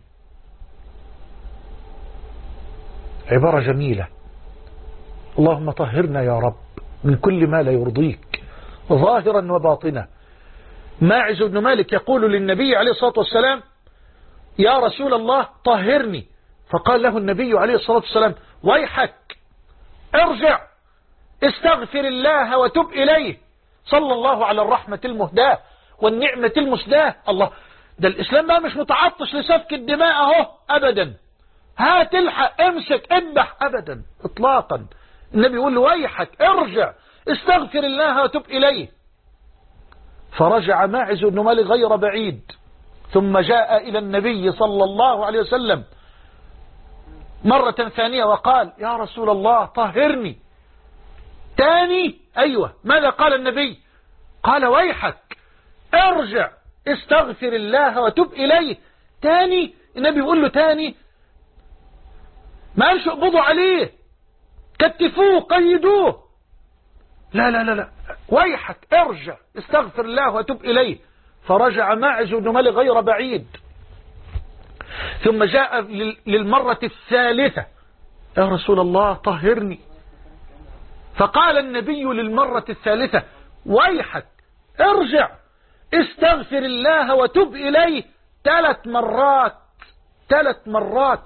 عبارة جميلة، اللهم طهرنا يا رب من كل ما لا يرضيك ظاهرا وباطنا. ماعز بن مالك يقول للنبي عليه الصلاة والسلام يا رسول الله طهرني، فقال له النبي عليه الصلاة والسلام ويحك ارجع استغفر الله وتب إليه. صلى الله على الرحمة المهداة والنعمة المسداة. الله، ده الإسلام بقى مش متعطش لسفك الدماء اهو أبدا، هات الحق امسك اذبح أبدا إطلاقا. النبي يقول له ويحك ارجع استغفر الله وتب إليه. فرجع ماعز بن مالك غير بعيد ثم جاء إلى النبي صلى الله عليه وسلم مرة ثانية وقال يا رسول الله طهرني. تاني أيوة، ماذا قال النبي؟ قال ويحك ارجع استغفر الله وتب إليه. تاني النبي يقول له تاني، ما قالش اقبضوا عليه كتفوه قيدوه، لا لا لا لا، ويحك ارجع استغفر الله وتب إليه. فرجع ماعز بن مالك غير بعيد ثم جاء للمرة الثالثة يا رسول الله طهرني. فقال النبي للمرة الثالثة ويحك ارجع استغفر الله وتب إليه. ثلاث مرات ثلاث مرات.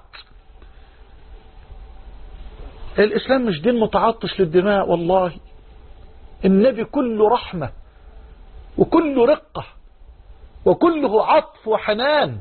الإسلام مش دين متعطش للدماء، والله النبي كله رحمة وكله رقة وكله عطف وحنان.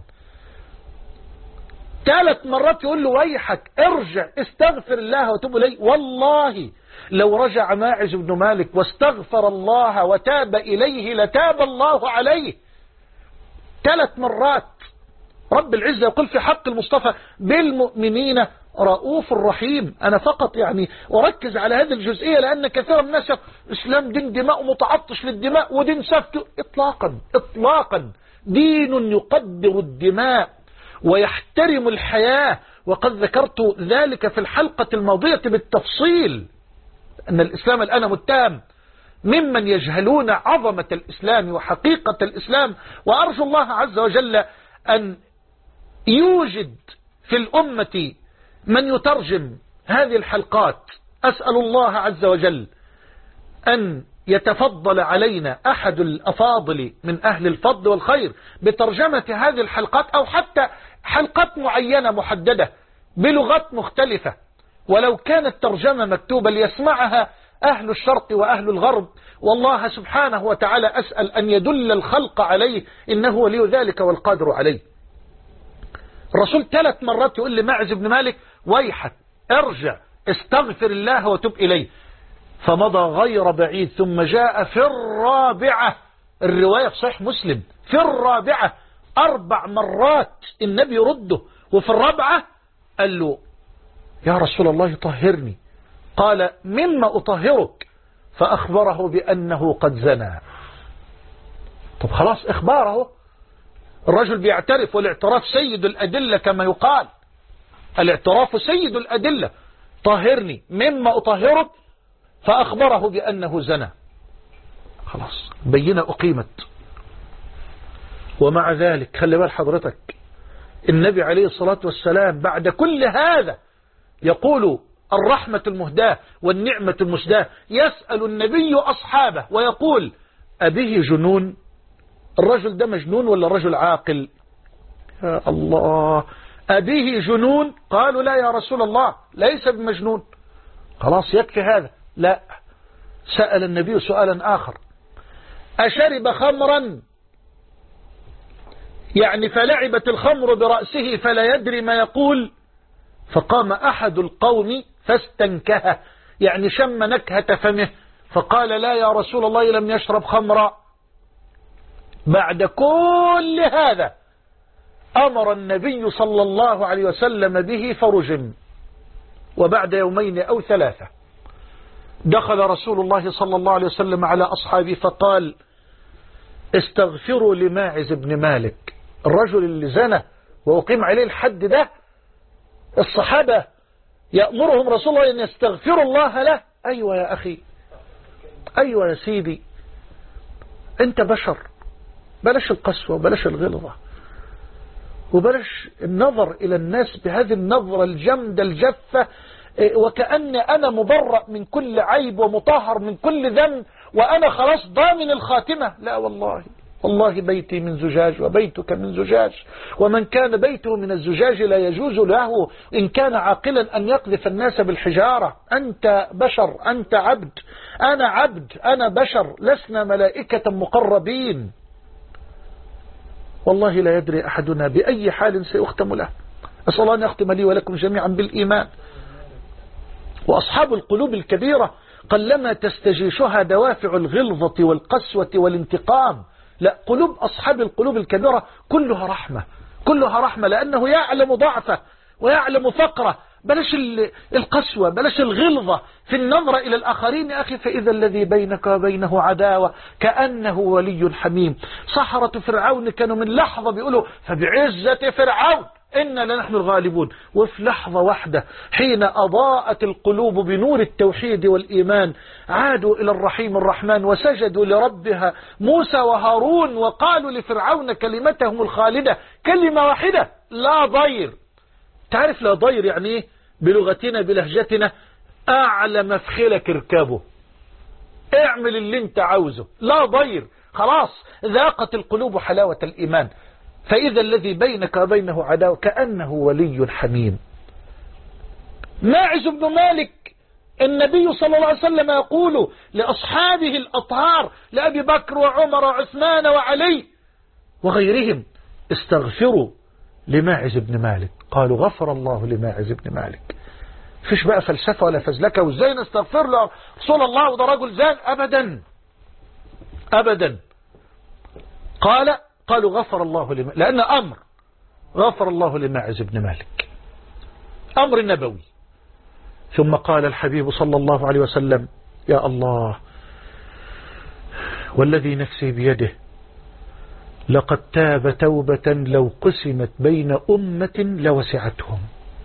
ثلاث مرات يقول له ويحك ارجع استغفر الله وتب إليه. والله لو رجع ماعز بن مالك واستغفر الله وتاب إليه لتاب الله عليه. ثلاث مرات. رب العزة يقول في حق المصطفى بالمؤمنين رؤوف رحيم. أنا فقط يعني أركز على هذه الجزئية لأن كثير من الناس إسلام دين دماء متعطش للدماء ودين سفك. إطلاقا إطلاقا، دين يقدر الدماء ويحترم الحياة. وقد ذكرت ذلك في الحلقة الماضية بالتفصيل أن الإسلام الآن متهم ممن يجهلون عظمة الإسلام وحقيقة الإسلام. وأرجو الله عز وجل أن يوجد في الأمة من يترجم هذه الحلقات. أسأل الله عز وجل أن يتفضل علينا أحد الأفاضل من أهل الفضل والخير بترجمة هذه الحلقات، أو حتى حلقات معينة محددة بلغات مختلفة، ولو كانت ترجمة مكتوبة ليسمعها أهل الشرق وأهل الغرب. والله سبحانه وتعالى أسأل أن يدل الخلق عليه إنه ولي ذلك والقادر عليه. الرسول ثلاث مرات يقول لماعز بن مالك ويحك ارجع استغفر الله وتب إليه. فمضى غير بعيد ثم جاء في الرابعة، الرواية في صحيح مسلم، في الرابعة أربع مرات النبي يرده، وفي الرابعة قال له يا رسول الله طهرني. قال مما أطهرك؟ فأخبره بأنه قد زنى. طب خلاص إخباره، الرجل بيعترف، والاعتراف سيد الأدلة كما يقال، الاعتراف سيد الأدلة. طهرني مما أطهرك، فأخبره بأنه زنى، خلاص بينة أقيمت. ومع ذلك خلي بال حضرتك، النبي عليه الصلاة والسلام بعد كل هذا يقول الرحمة المهداة والنعمة المسداة، يسأل النبي أصحابه ويقول أبيه جنون؟ الرجل ده مجنون ولا رجل عاقل؟ يا الله، أبيه جنون؟ قالوا لا يا رسول الله ليس بمجنون. خلاص يكفي هذا. لا، سأل النبي سؤالا آخر، أشرب خمرا؟ يعني فلعبت الخمر برأسه فلا يدري ما يقول. فقام أحد القوم فاستنكه، يعني شم نكهة فمه، فقال لا يا رسول الله لم يشرب خمرا. بعد كل هذا أمر النبي صلى الله عليه وسلم به فرجم. وبعد يومين أو ثلاثة دخل رسول الله صلى الله عليه وسلم على أصحابه فقال استغفروا لماعز بن مالك، الرجل اللي زنى وأقيم عليه الحد ده، الصحابة يأمرهم رسول الله أن يستغفروا الله له. أيوة يا أخي، أيوة يا سيدي، أنت بشر، بلاش القسوة وبلاش الغلظة وبلاش النظر إلى الناس بهذه النظرة الجمدة الجافة، وكأن أنا مبرأ من كل عيب ومطهر من كل ذنب وأنا خلاص ضامن الخاتمة. لا والله، والله بيتي من زجاج وبيتك من زجاج، ومن كان بيته من الزجاج لا يجوز له إن كان عاقلا أن يقذف الناس بالحجارة. أنت بشر، أنت عبد، أنا عبد، أنا بشر، لسنا ملائكة مقربين. والله لا يدري أحدنا بأي حال سيختم له. أسأل الله أن يختم لي ولكم جميعا بالإيمان. وأصحاب القلوب الكبيرة قلما تستجيشها دوافع الغلظة والقسوة والانتقام. لا، قلوب أصحاب القلوب الكبيرة كلها رحمة، كلها رحمة، لأنه يعلم ضعفه ويعلم فقره. بلاش القسوة، بلاش الغلظة في النظرة إلى الآخرين يا أخي. فإذا الذي بينك وبينه عداوة كأنه ولي حميم. سحرة فرعون كانوا من لحظة بيقولوا فبعزة فرعون إنا لنحن الغالبون، وفي لحظة واحدة حين أضاءت القلوب بنور التوحيد والإيمان عادوا إلى الرحيم الرحمن وسجدوا لربها موسى وهارون وقالوا لفرعون كلمتهم الخالدة كلمة واحدة لا ضير. تعرف لا ضير يعني ايه بلغتنا بلهجتنا؟ أعلى مفخلك اركبه، اعمل اللي انت عاوزه، لا ضير. خلاص ذاقت القلوب حلاوة الإيمان. فإذا الذي بينك وبينه عداوة كأنه ولي حميم. ماعز بن مالك النبي صلى الله عليه وسلم يقول لأصحابه الأطهار لأبي بكر وعمر وعثمان وعلي وغيرهم استغفروا لماعز بن مالك. قالوا غفر الله لماعز بن مالك. فيش بقى فلسفة ولا فزلكة وازاي نستغفر له رسول الله وده رجل زان، أبدا أبدا. قال قالوا غفر الله لماعز، لأن أمر غفر الله لماعز بن مالك، أمر نبوي. ثم قال الحبيب صلى الله عليه وسلم يا الله والذي نفسي بيده لقد تاب توبة لو قسمت بين أمة لوسعتهم.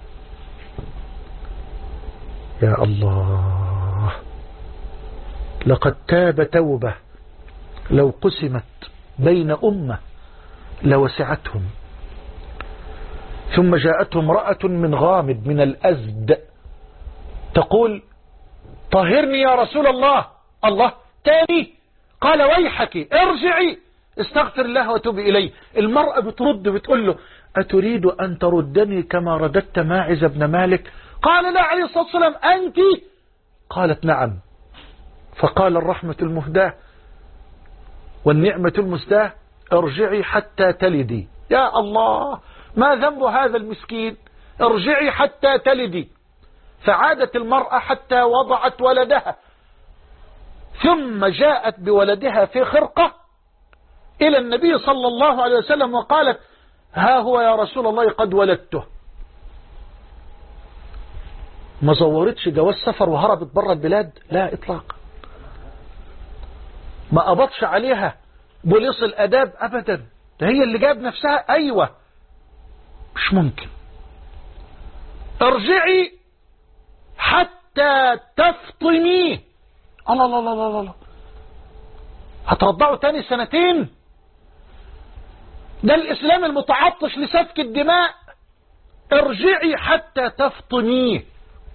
يا الله، لقد تاب توبة لو قسمت بين أمة لوسعتهم. ثم جاءته امرأة من غامد من الأزد تقول طهرني يا رسول الله. الله تاني؟ قال ويحك ارجعي استغفر الله وتوب إليه. المرأة بترد بتقول له أتريد أن تردني كما رددت ماعز بن مالك؟ قال لا عليه الصلاة والسلام أنت؟ قالت نعم. فقال الرحمة المهداة والنعمة المسداة ارجعي حتى تلدي. يا الله، ما ذنب هذا المسكين؟ ارجعي حتى تلدي. فعادت المرأة حتى وضعت ولدها، ثم جاءت بولدها في خرقة إلى النبي صلى الله عليه وسلم وقالت ها هو يا رسول الله قد ولدته. ما زورتش جواز سفر وهربت برا البلاد، لا إطلاق. ما قبضش عليها بوليس الأداب أبدا، ده هي اللي جاب نفسها. أيوة مش ممكن. ارجعي حتى تفطمي. الله الله الله الله الله، هترضعوا تاني سنتين؟ ده الإسلام المتعطش لسفك الدماء. ارجعي حتى تفطمي.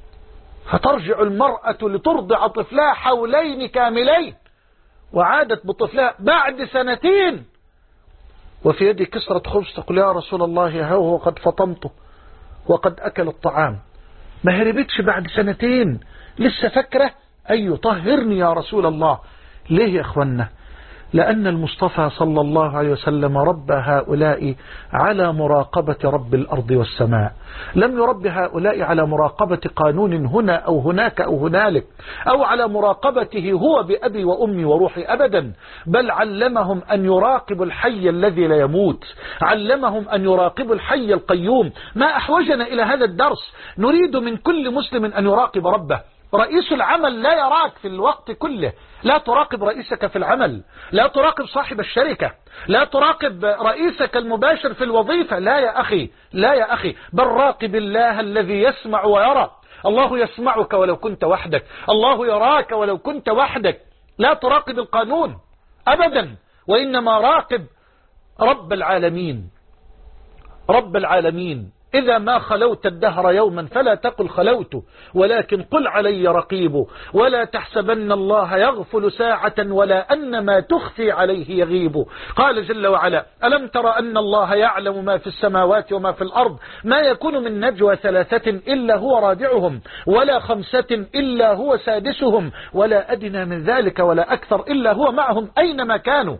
فترجع المرأة لترضع طفلها حولين كاملين، وعادت بطفلها بعد سنتين وفي يدي كسرة خبز، تقول يا رسول الله هو قد فطمته وقد أكل الطعام. ما هربتش بعد سنتين، لسه فكرة أي طهرني يا رسول الله. ليه يا أخوانا؟ لأن المصطفى صلى الله عليه وسلم رب هؤلاء على مراقبة رب الأرض والسماء، لم يرب هؤلاء على مراقبة قانون هنا أو هناك أو هنالك، أو على مراقبته هو بأبي وأمي وروحي أبدا، بل علمهم أن يراقبوا الحي الذي لا يموت، علمهم أن يراقبوا الحي القيوم. ما أحوجنا إلى هذا الدرس؟ نريد من كل مسلم أن يراقب ربه. رئيس العمل لا يراك في الوقت كله، لا تراقب رئيسك في العمل، لا تراقب صاحب الشركة، لا تراقب رئيسك المباشر في الوظيفة. لا يا أخي، لا يا أخي، بل راقب الله الذي يسمع ويرى. الله يسمعك ولو كنت وحدك، الله يراك ولو كنت وحدك. لا تراقب القانون أبدا، وإنما راقب رب العالمين. رب العالمين. إذا ما خلوت الدهر يوما فلا تقل خلوت، ولكن قل علي رقيب، ولا تحسبن الله يغفل ساعة ولا أن ما تخفي عليه يغيب. قال جل وعلا ألم تر أن الله يعلم ما في السماوات وما في الأرض، ما يكون من نجوى ثلاثة إلا هو رابعهم، ولا خمسة إلا هو سادسهم، ولا أدنى من ذلك ولا أكثر إلا هو معهم أينما كانوا،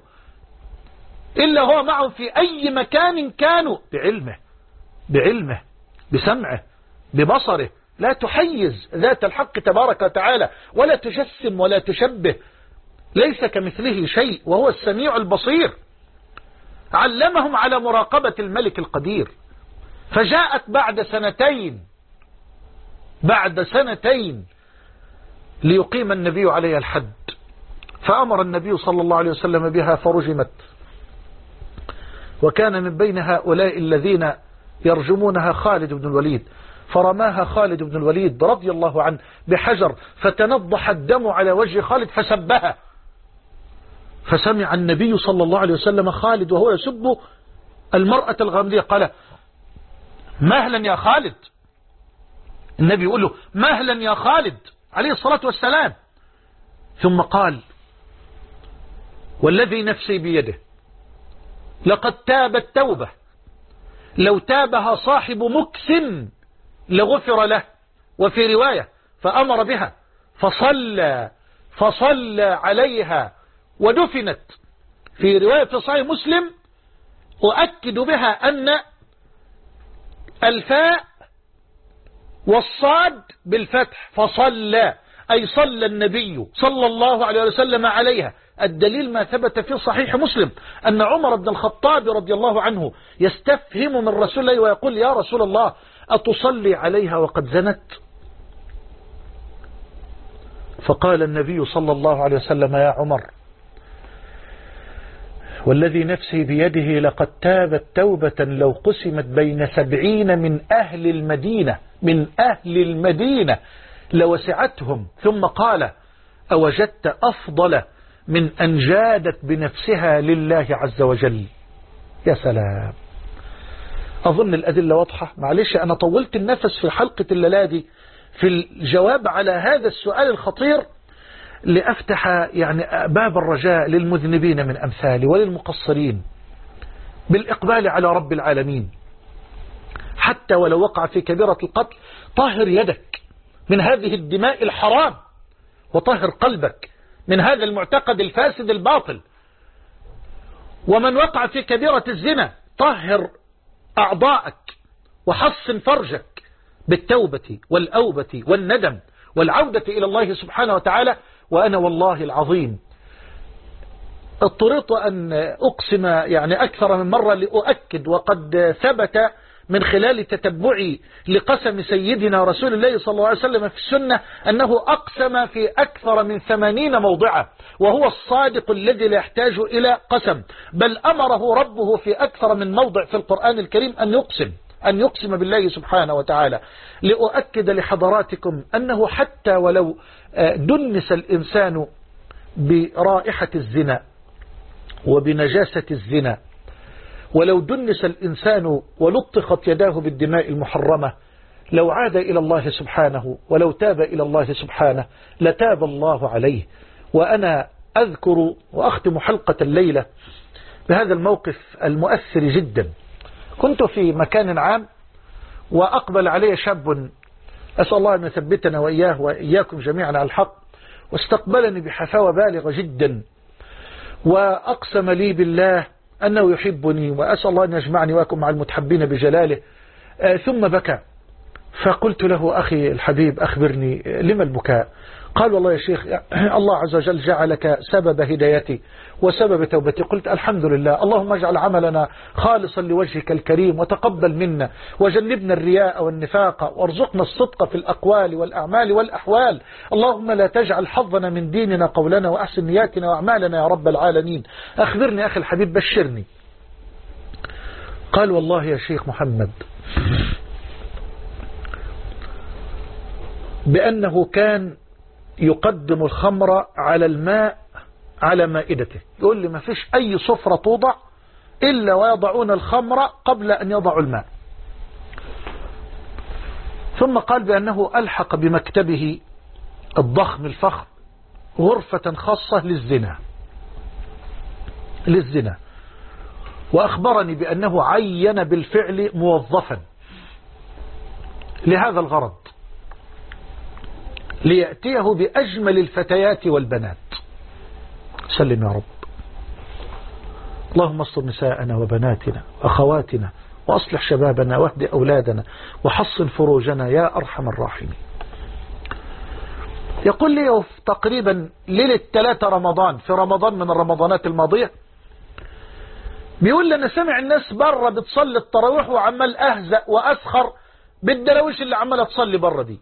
إلا هو معهم في أي مكان كانوا، بعلمه بعلمه بسمعه ببصره. لا تحيز ذات الحق تبارك وتعالى، ولا تجسم ولا تشبه، ليس كمثله شيء وهو السميع البصير. علمهم على مراقبة الملك القدير. فجاءت بعد سنتين بعد سنتين ليقيم النبي عليها الحد، فأمر النبي صلى الله عليه وسلم بها فرجمت، وكان من بين هؤلاء الذين يرجمونها خالد بن الوليد، فرماها خالد بن الوليد رضي الله عنه بحجر، فتنضح الدم على وجه خالد فسبها. فسمع النبي صلى الله عليه وسلم خالد وهو يسب المرأة الغامدية، قال مهلا يا خالد. النبي يقول له مهلا يا خالد عليه الصلاة والسلام. ثم قال والذي نفسي بيده لقد تابت توبة لو تابها صاحب مكس لغفر له. وفي رواية فأمر بها فصلى فصلى عليها ودفنت. في رواية في صحيح مسلم أؤكد بها أن الفاء والصاد بالفتح فصلى، أي صلى النبي صلى الله عليه وسلم عليها. الدليل ما ثبت في صحيح مسلم أن عمر بن الخطاب رضي الله عنه يستفهم من رسول الله ويقول يا رسول الله أتصلي عليها وقد زنت؟ فقال النبي صلى الله عليه وسلم يا عمر والذي نفسي بيده لقد تابت توبة لو قسمت بين سبعين من أهل المدينة من أهل المدينة لوسعتهم. ثم قال أوجدت أفضل من أن جادت بنفسها لله عز وجل؟ يا سلام. أظن الأدلة واضحة. معلش أنا طولت النفس في حلقة الليلة دي في الجواب على هذا السؤال الخطير لأفتح يعني باب الرجاء للمذنبين من أمثالي وللمقصرين بالإقبال على رب العالمين. حتى ولو وقع في كبيرة القتل طهر يدك من هذه الدماء الحرام، وطهر قلبك من هذا المعتقد الفاسد الباطل. ومن وقع في كبيرة الزنا طهر أعضاءك وحصن فرجك بالتوبة والأوبة والندم والعودة إلى الله سبحانه وتعالى. وأنا والله العظيم اضطررت أن أقسم يعني أكثر من مرة لأؤكد، وقد ثبت من خلال تتبعي لقسم سيدنا رسول الله صلى الله عليه وسلم في السنة أنه أقسم في أكثر من ثمانين موضعا، وهو الصادق الذي لا يحتاج إلى قسم، بل أمره ربه في أكثر من موضع في القرآن الكريم أن يقسم أن يقسم بالله سبحانه وتعالى. لأؤكد لحضراتكم أنه حتى ولو دنس الإنسان برائحة الزنا وبنجاسة الزنا، ولو دنس الإنسان ولطخت يداه بالدماء المحرمة، لو عاد إلى الله سبحانه ولو تاب إلى الله سبحانه لتاب الله عليه. وأنا أذكر وأختم حلقة الليلة بهذا الموقف المؤثر جدا. كنت في مكان عام وأقبل علي شاب، أسأل الله أن يثبتنا وإياه وإياكم جميعا على الحق، واستقبلني بحفاوة بالغة جدا، وأقسم لي بالله أنه يحبني، وأسأل الله أن يجمعني وأكم مع المتحبين بجلاله. آه ثم بكى، فقلت له أخي الحبيب أخبرني لما البكاء؟ قال والله يا شيخ الله عز وجل جعلك سبب هدايتي وسبب توبتي. قلت الحمد لله، اللهم اجعل عملنا خالصا لوجهك الكريم وتقبل منا، وجنبنا الرياء والنفاق، وارزقنا الصدق في الأقوال والأعمال والأحوال. اللهم لا تجعل حظنا من ديننا قولنا وأحسن نياتنا وأعمالنا يا رب العالمين. أخبرني أخي الحبيب، بشرني. قال والله يا شيخ محمد بأنه كان يقدم الخمر على الماء على مائدته. يقول لي ما فيش أي صفرة توضع إلا ويضعون الخمر قبل أن يضعوا الماء. ثم قال بأنه ألحق بمكتبه الضخم الفخم غرفة خاصة للزنا للزنا وأخبرني بأنه عين بالفعل موظفا لهذا الغرض ليأتيه بأجمل الفتيات والبنات. سلم يا رب. اللهم استر نساءنا وبناتنا وأخواتنا، وأصلح شبابنا، واهد أولادنا، وحصن فروجنا يا أرحم الراحمين. يقول لي تقريبا ليلة ثلاثة رمضان، في رمضان من الرمضانات الماضية، بيقول لنا سمع الناس برة بتصلي التراويح وعمال أهزأ وأسخر بالدراويش اللي عمالة تصلي برة دي.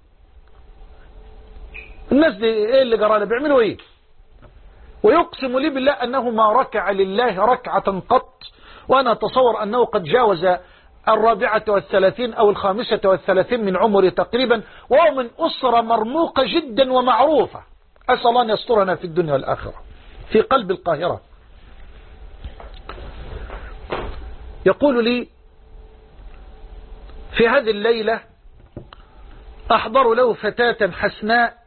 الناس دي ايه اللي جرى لها؟ بيعملوا ايه؟ ويقسم لي بالله أنه ما ركع لله ركعة قط، وأنا أتصور أنه قد جاوز الرابعة والثلاثين أو الخامسة والثلاثين من عمره تقريبا، وهو من أسرة مرموقة جدا ومعروفة، أسأل الله أن يسترنا في الدنيا والآخرة، في قلب القاهرة. يقول لي في هذه الليلة أحضر له فتاة حسناء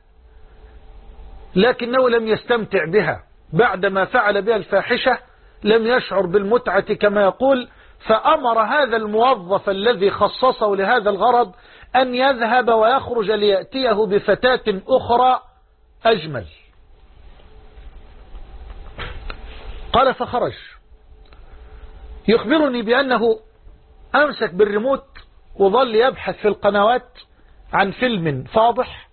لكنه لم يستمتع بها، بعدما فعل بها الفاحشة لم يشعر بالمتعة كما يقول، فأمر هذا الموظف الذي خصصه لهذا الغرض أن يذهب ويخرج ليأتيه بفتاة أخرى أجمل. قال فخرج، يخبرني بأنه أمسك بالريموت وظل يبحث في القنوات عن فيلم فاضح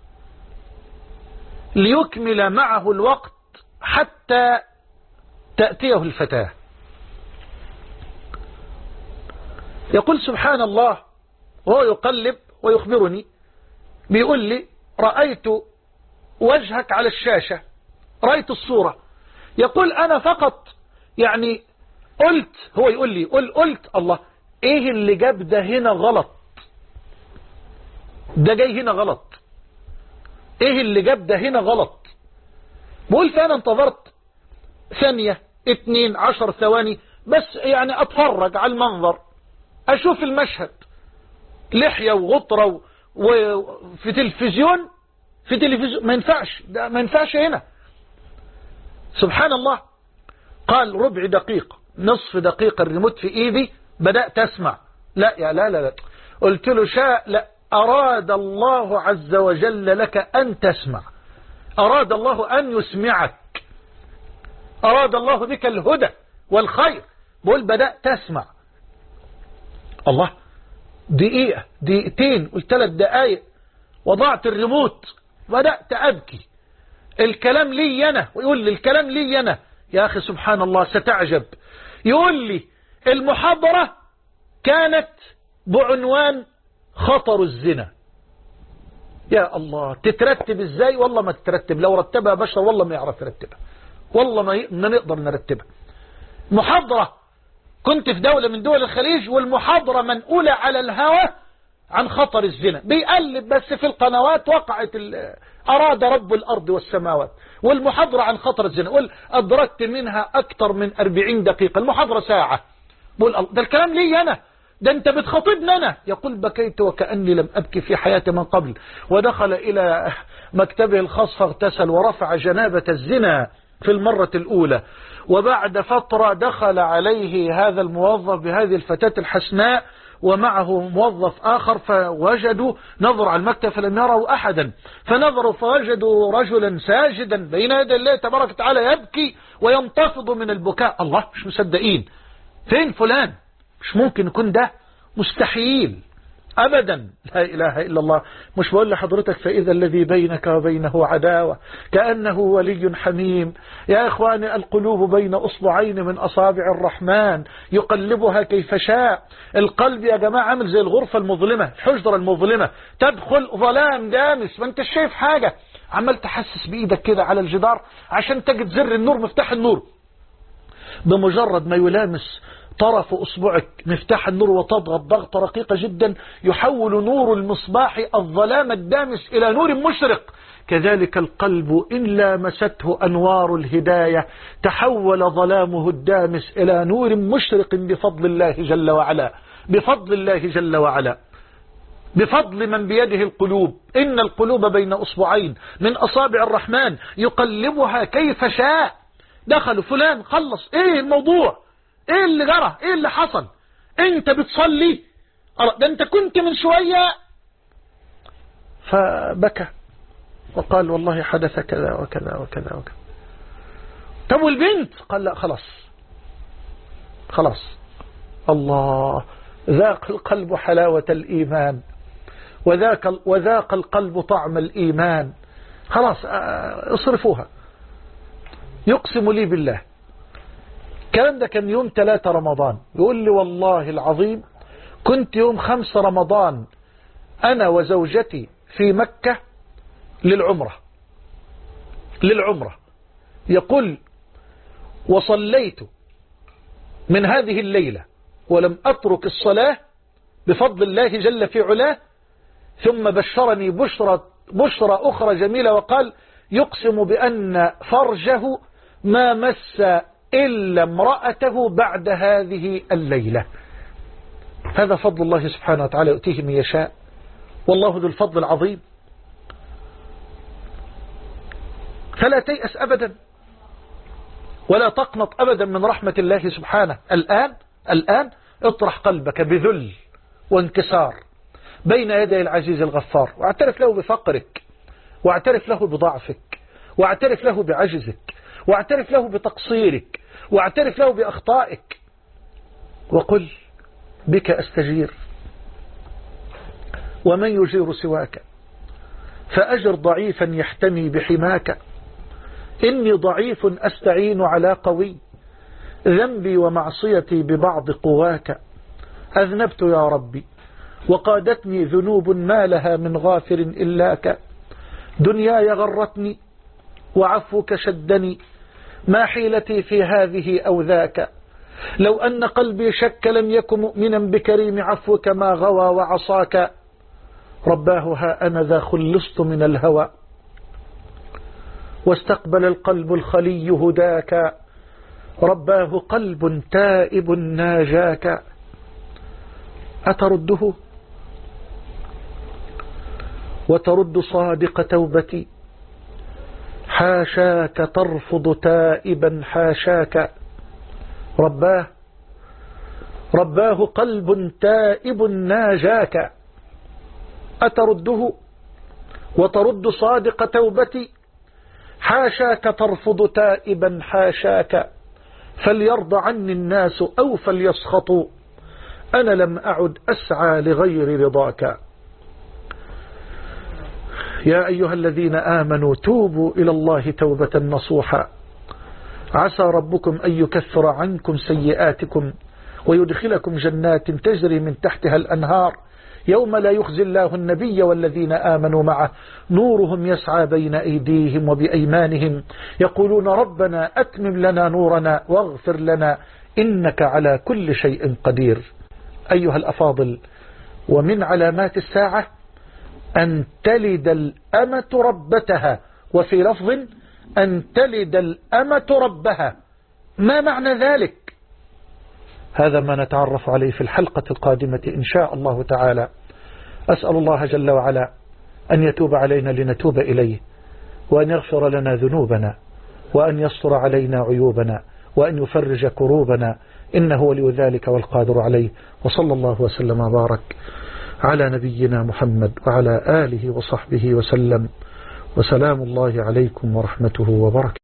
ليكمل معه الوقت حتى تأتيه الفتاة. يقول سبحان الله، وهو يقلب ويخبرني بيقول لي رأيت وجهك على الشاشة، رأيت الصورة. يقول أنا فقط يعني قلت، هو يقول لي قل قلت الله ايه اللي جاب ده هنا غلط، ده جاي هنا غلط، ايه اللي جاب ده هنا غلط. بقول فأنا انتظرت ثانية اتنين عشر ثواني بس يعني اتفرج على المنظر، اشوف المشهد، لحية وغطرة وفي تلفزيون في تلفزيون ما ينفعش، ده ما ينفعش هنا. سبحان الله. قال ربع دقيقة نصف دقيقة الريموت في ايدي بدأت اسمع، لا يا لا لا لا قلت له شاء لا أراد الله عز وجل لك أن تسمع، أراد الله أن يسمعك، أراد الله بك الهدى والخير. بقول بدأت أسمع، الله دقيقة دقيقتين قلت ثلاث دقايق، وضعت الريموت بدأت أبكي. الكلام لي أنا، ويقول لي الكلام لي أنا. يا أخي سبحان الله ستعجب. يقول لي المحاضرة كانت بعنوان خطر الزنا. يا الله، تترتب ازاي؟ والله ما تترتب، لو رتبها بشر والله ما يعرف يرتبها، والله ما نقدر نرتبها. محاضرة كنت في دولة من دول الخليج، والمحاضرة منقولة على الهوى عن خطر الزنا، بيقلب بس في القنوات، وقعت أراد رب الأرض والسماوات، والمحاضرة عن خطر الزنا، قل أدركت منها أكثر من أربعين دقيقة، المحاضرة ساعة. بقول ده الكلام لي أنا، ده أنت بتخاطبني أنا. يقول بكيت وكأني لم أبكي في حياتي من قبل. ودخل إلى مكتبه الخاص فاغتسل ورفع جنابة الزنا في المرة الأولى. وبعد فترة دخل عليه هذا الموظف بهذه الفتاة الحسناء ومعه موظف آخر، فوجدوا نظروا على المكتب فلم يروا أحدا، فنظروا فوجدوا رجلا ساجدا بين يدي الله تبارك وتعالى يبكي وينتفض من البكاء. الله، مش مصدقين، فين فلان؟ مش ممكن يكون ده، مستحيل أبدا. لا إله إلا الله. مش بقول لحضرتك فإذا الذي بينك وبينه عداوة كأنه ولي حميم. يا إخواني، القلوب بين أصبعين من أصابع الرحمن يقلبها كيف شاء. القلب يا جماعة عامل زي الغرفة المظلمة، الحجرة المظلمة، تدخل ظلام دامس، ما انت شايف حاجة، عمال تحسس بإيدك كده على الجدار عشان تجد زر النور، مفتاح النور، بمجرد ما يلامس طرف أصبعك مفتاح النور وتضغط ضغطة رقيقة جدا يحول نور المصباح الظلام الدامس إلى نور مشرق. كذلك القلب إن لامسته أنوار الهداية تحول ظلامه الدامس إلى نور مشرق بفضل الله جل وعلا، بفضل الله جل وعلا، بفضل من بيده القلوب. إن القلوب بين أصبعين من أصابع الرحمن يقلبها كيف شاء. دخلوا فلان، خلص، ايه الموضوع؟ ايه اللي جرى؟ ايه اللي حصل؟ انت بتصلي؟ ده انت كنت من شوية. فبكى وقال والله حدث كذا وكذا وكذا وكذا. طب والبنت؟ قال لا، خلاص خلاص. الله، ذاق القلب حلاوة الإيمان، وذاك وذاق القلب طعم الإيمان. خلاص اصرفوها. يقسم لي بالله، الكلام ده كان يوم ثلاثة رمضان، يقول لي والله العظيم كنت يوم خمسة رمضان أنا وزوجتي في مكة للعمرة للعمرة يقول وصليت من هذه الليلة ولم أترك الصلاة بفضل الله جل في علاه، ثم بشرني بشرة, بشرة أخرى جميلة وقال يقسم بأن فرجه ما مس إلا امرأته بعد هذه الليلة. هذا فضل الله سبحانه وتعالى يؤتيه من يشاء، والله ذو الفضل العظيم. فلا تيأس أبدا ولا تقنط أبدا من رحمة الله سبحانه. الآن الآن اطرح قلبك بذل وانكسار بين يدي العزيز الغفار، واعترف له بفقرك، واعترف له بضعفك، واعترف له بعجزك، واعترف له بتقصيرك، واعترف له بأخطائك، وقل بك أستجير ومن يجير سواك، فأجر ضعيفا يحتمي بحماك. إني ضعيف أستعين على قوي، ذنبي ومعصيتي ببعض قواك. أذنبت يا ربي وقادتني ذنوب ما لها من غافر إلاك. دنياي غرتني وعفوك شدني، ما حيلتي في هذه أو ذاك. لو أن قلبي شك لم يكن مؤمنا بكريم عفوك ما غوى وعصاك. رباه ها أنا ذا خلصت من الهوى، واستقبل القلب الخلي هداك. رباه قلب تائب ناجاك، أترده وترد صادق توبتي. حاشاك ترفض تائبا حاشاك. رباه رباه قلب تائب ناجاك، أترده وترد صادق توبتي. حاشاك ترفض تائبا حاشاك. فليرضى عني الناس أو فليسخطوا، أنا لم أعد أسعى لغير رضاك. يا أيها الذين آمنوا توبوا إلى الله توبة نصوحا، عسى ربكم أن يكفر عنكم سيئاتكم ويدخلكم جنات تجري من تحتها الأنهار يوم لا يخزي الله النبي والذين آمنوا معه نورهم يسعى بين أيديهم وبأيمانهم يقولون ربنا أتمم لنا نورنا واغفر لنا إنك على كل شيء قدير. أيها الأفاضل، ومن علامات الساعة أن تلد الأمة ربتها، وفي لفظ أن تلد الأمة ربها. ما معنى ذلك؟ هذا ما نتعرف عليه في الحلقة القادمة إن شاء الله تعالى. أسأل الله جل وعلا أن يتوب علينا لنتوب إليه، وأن يغفر لنا ذنوبنا، وأن يستر علينا عيوبنا، وأن يفرج كروبنا، إنه ولي ذلك والقادر عليه. وصلى الله وسلم وبارك على نبينا محمد وعلى آله وصحبه وسلم، وسلام الله عليكم ورحمته وبركاته.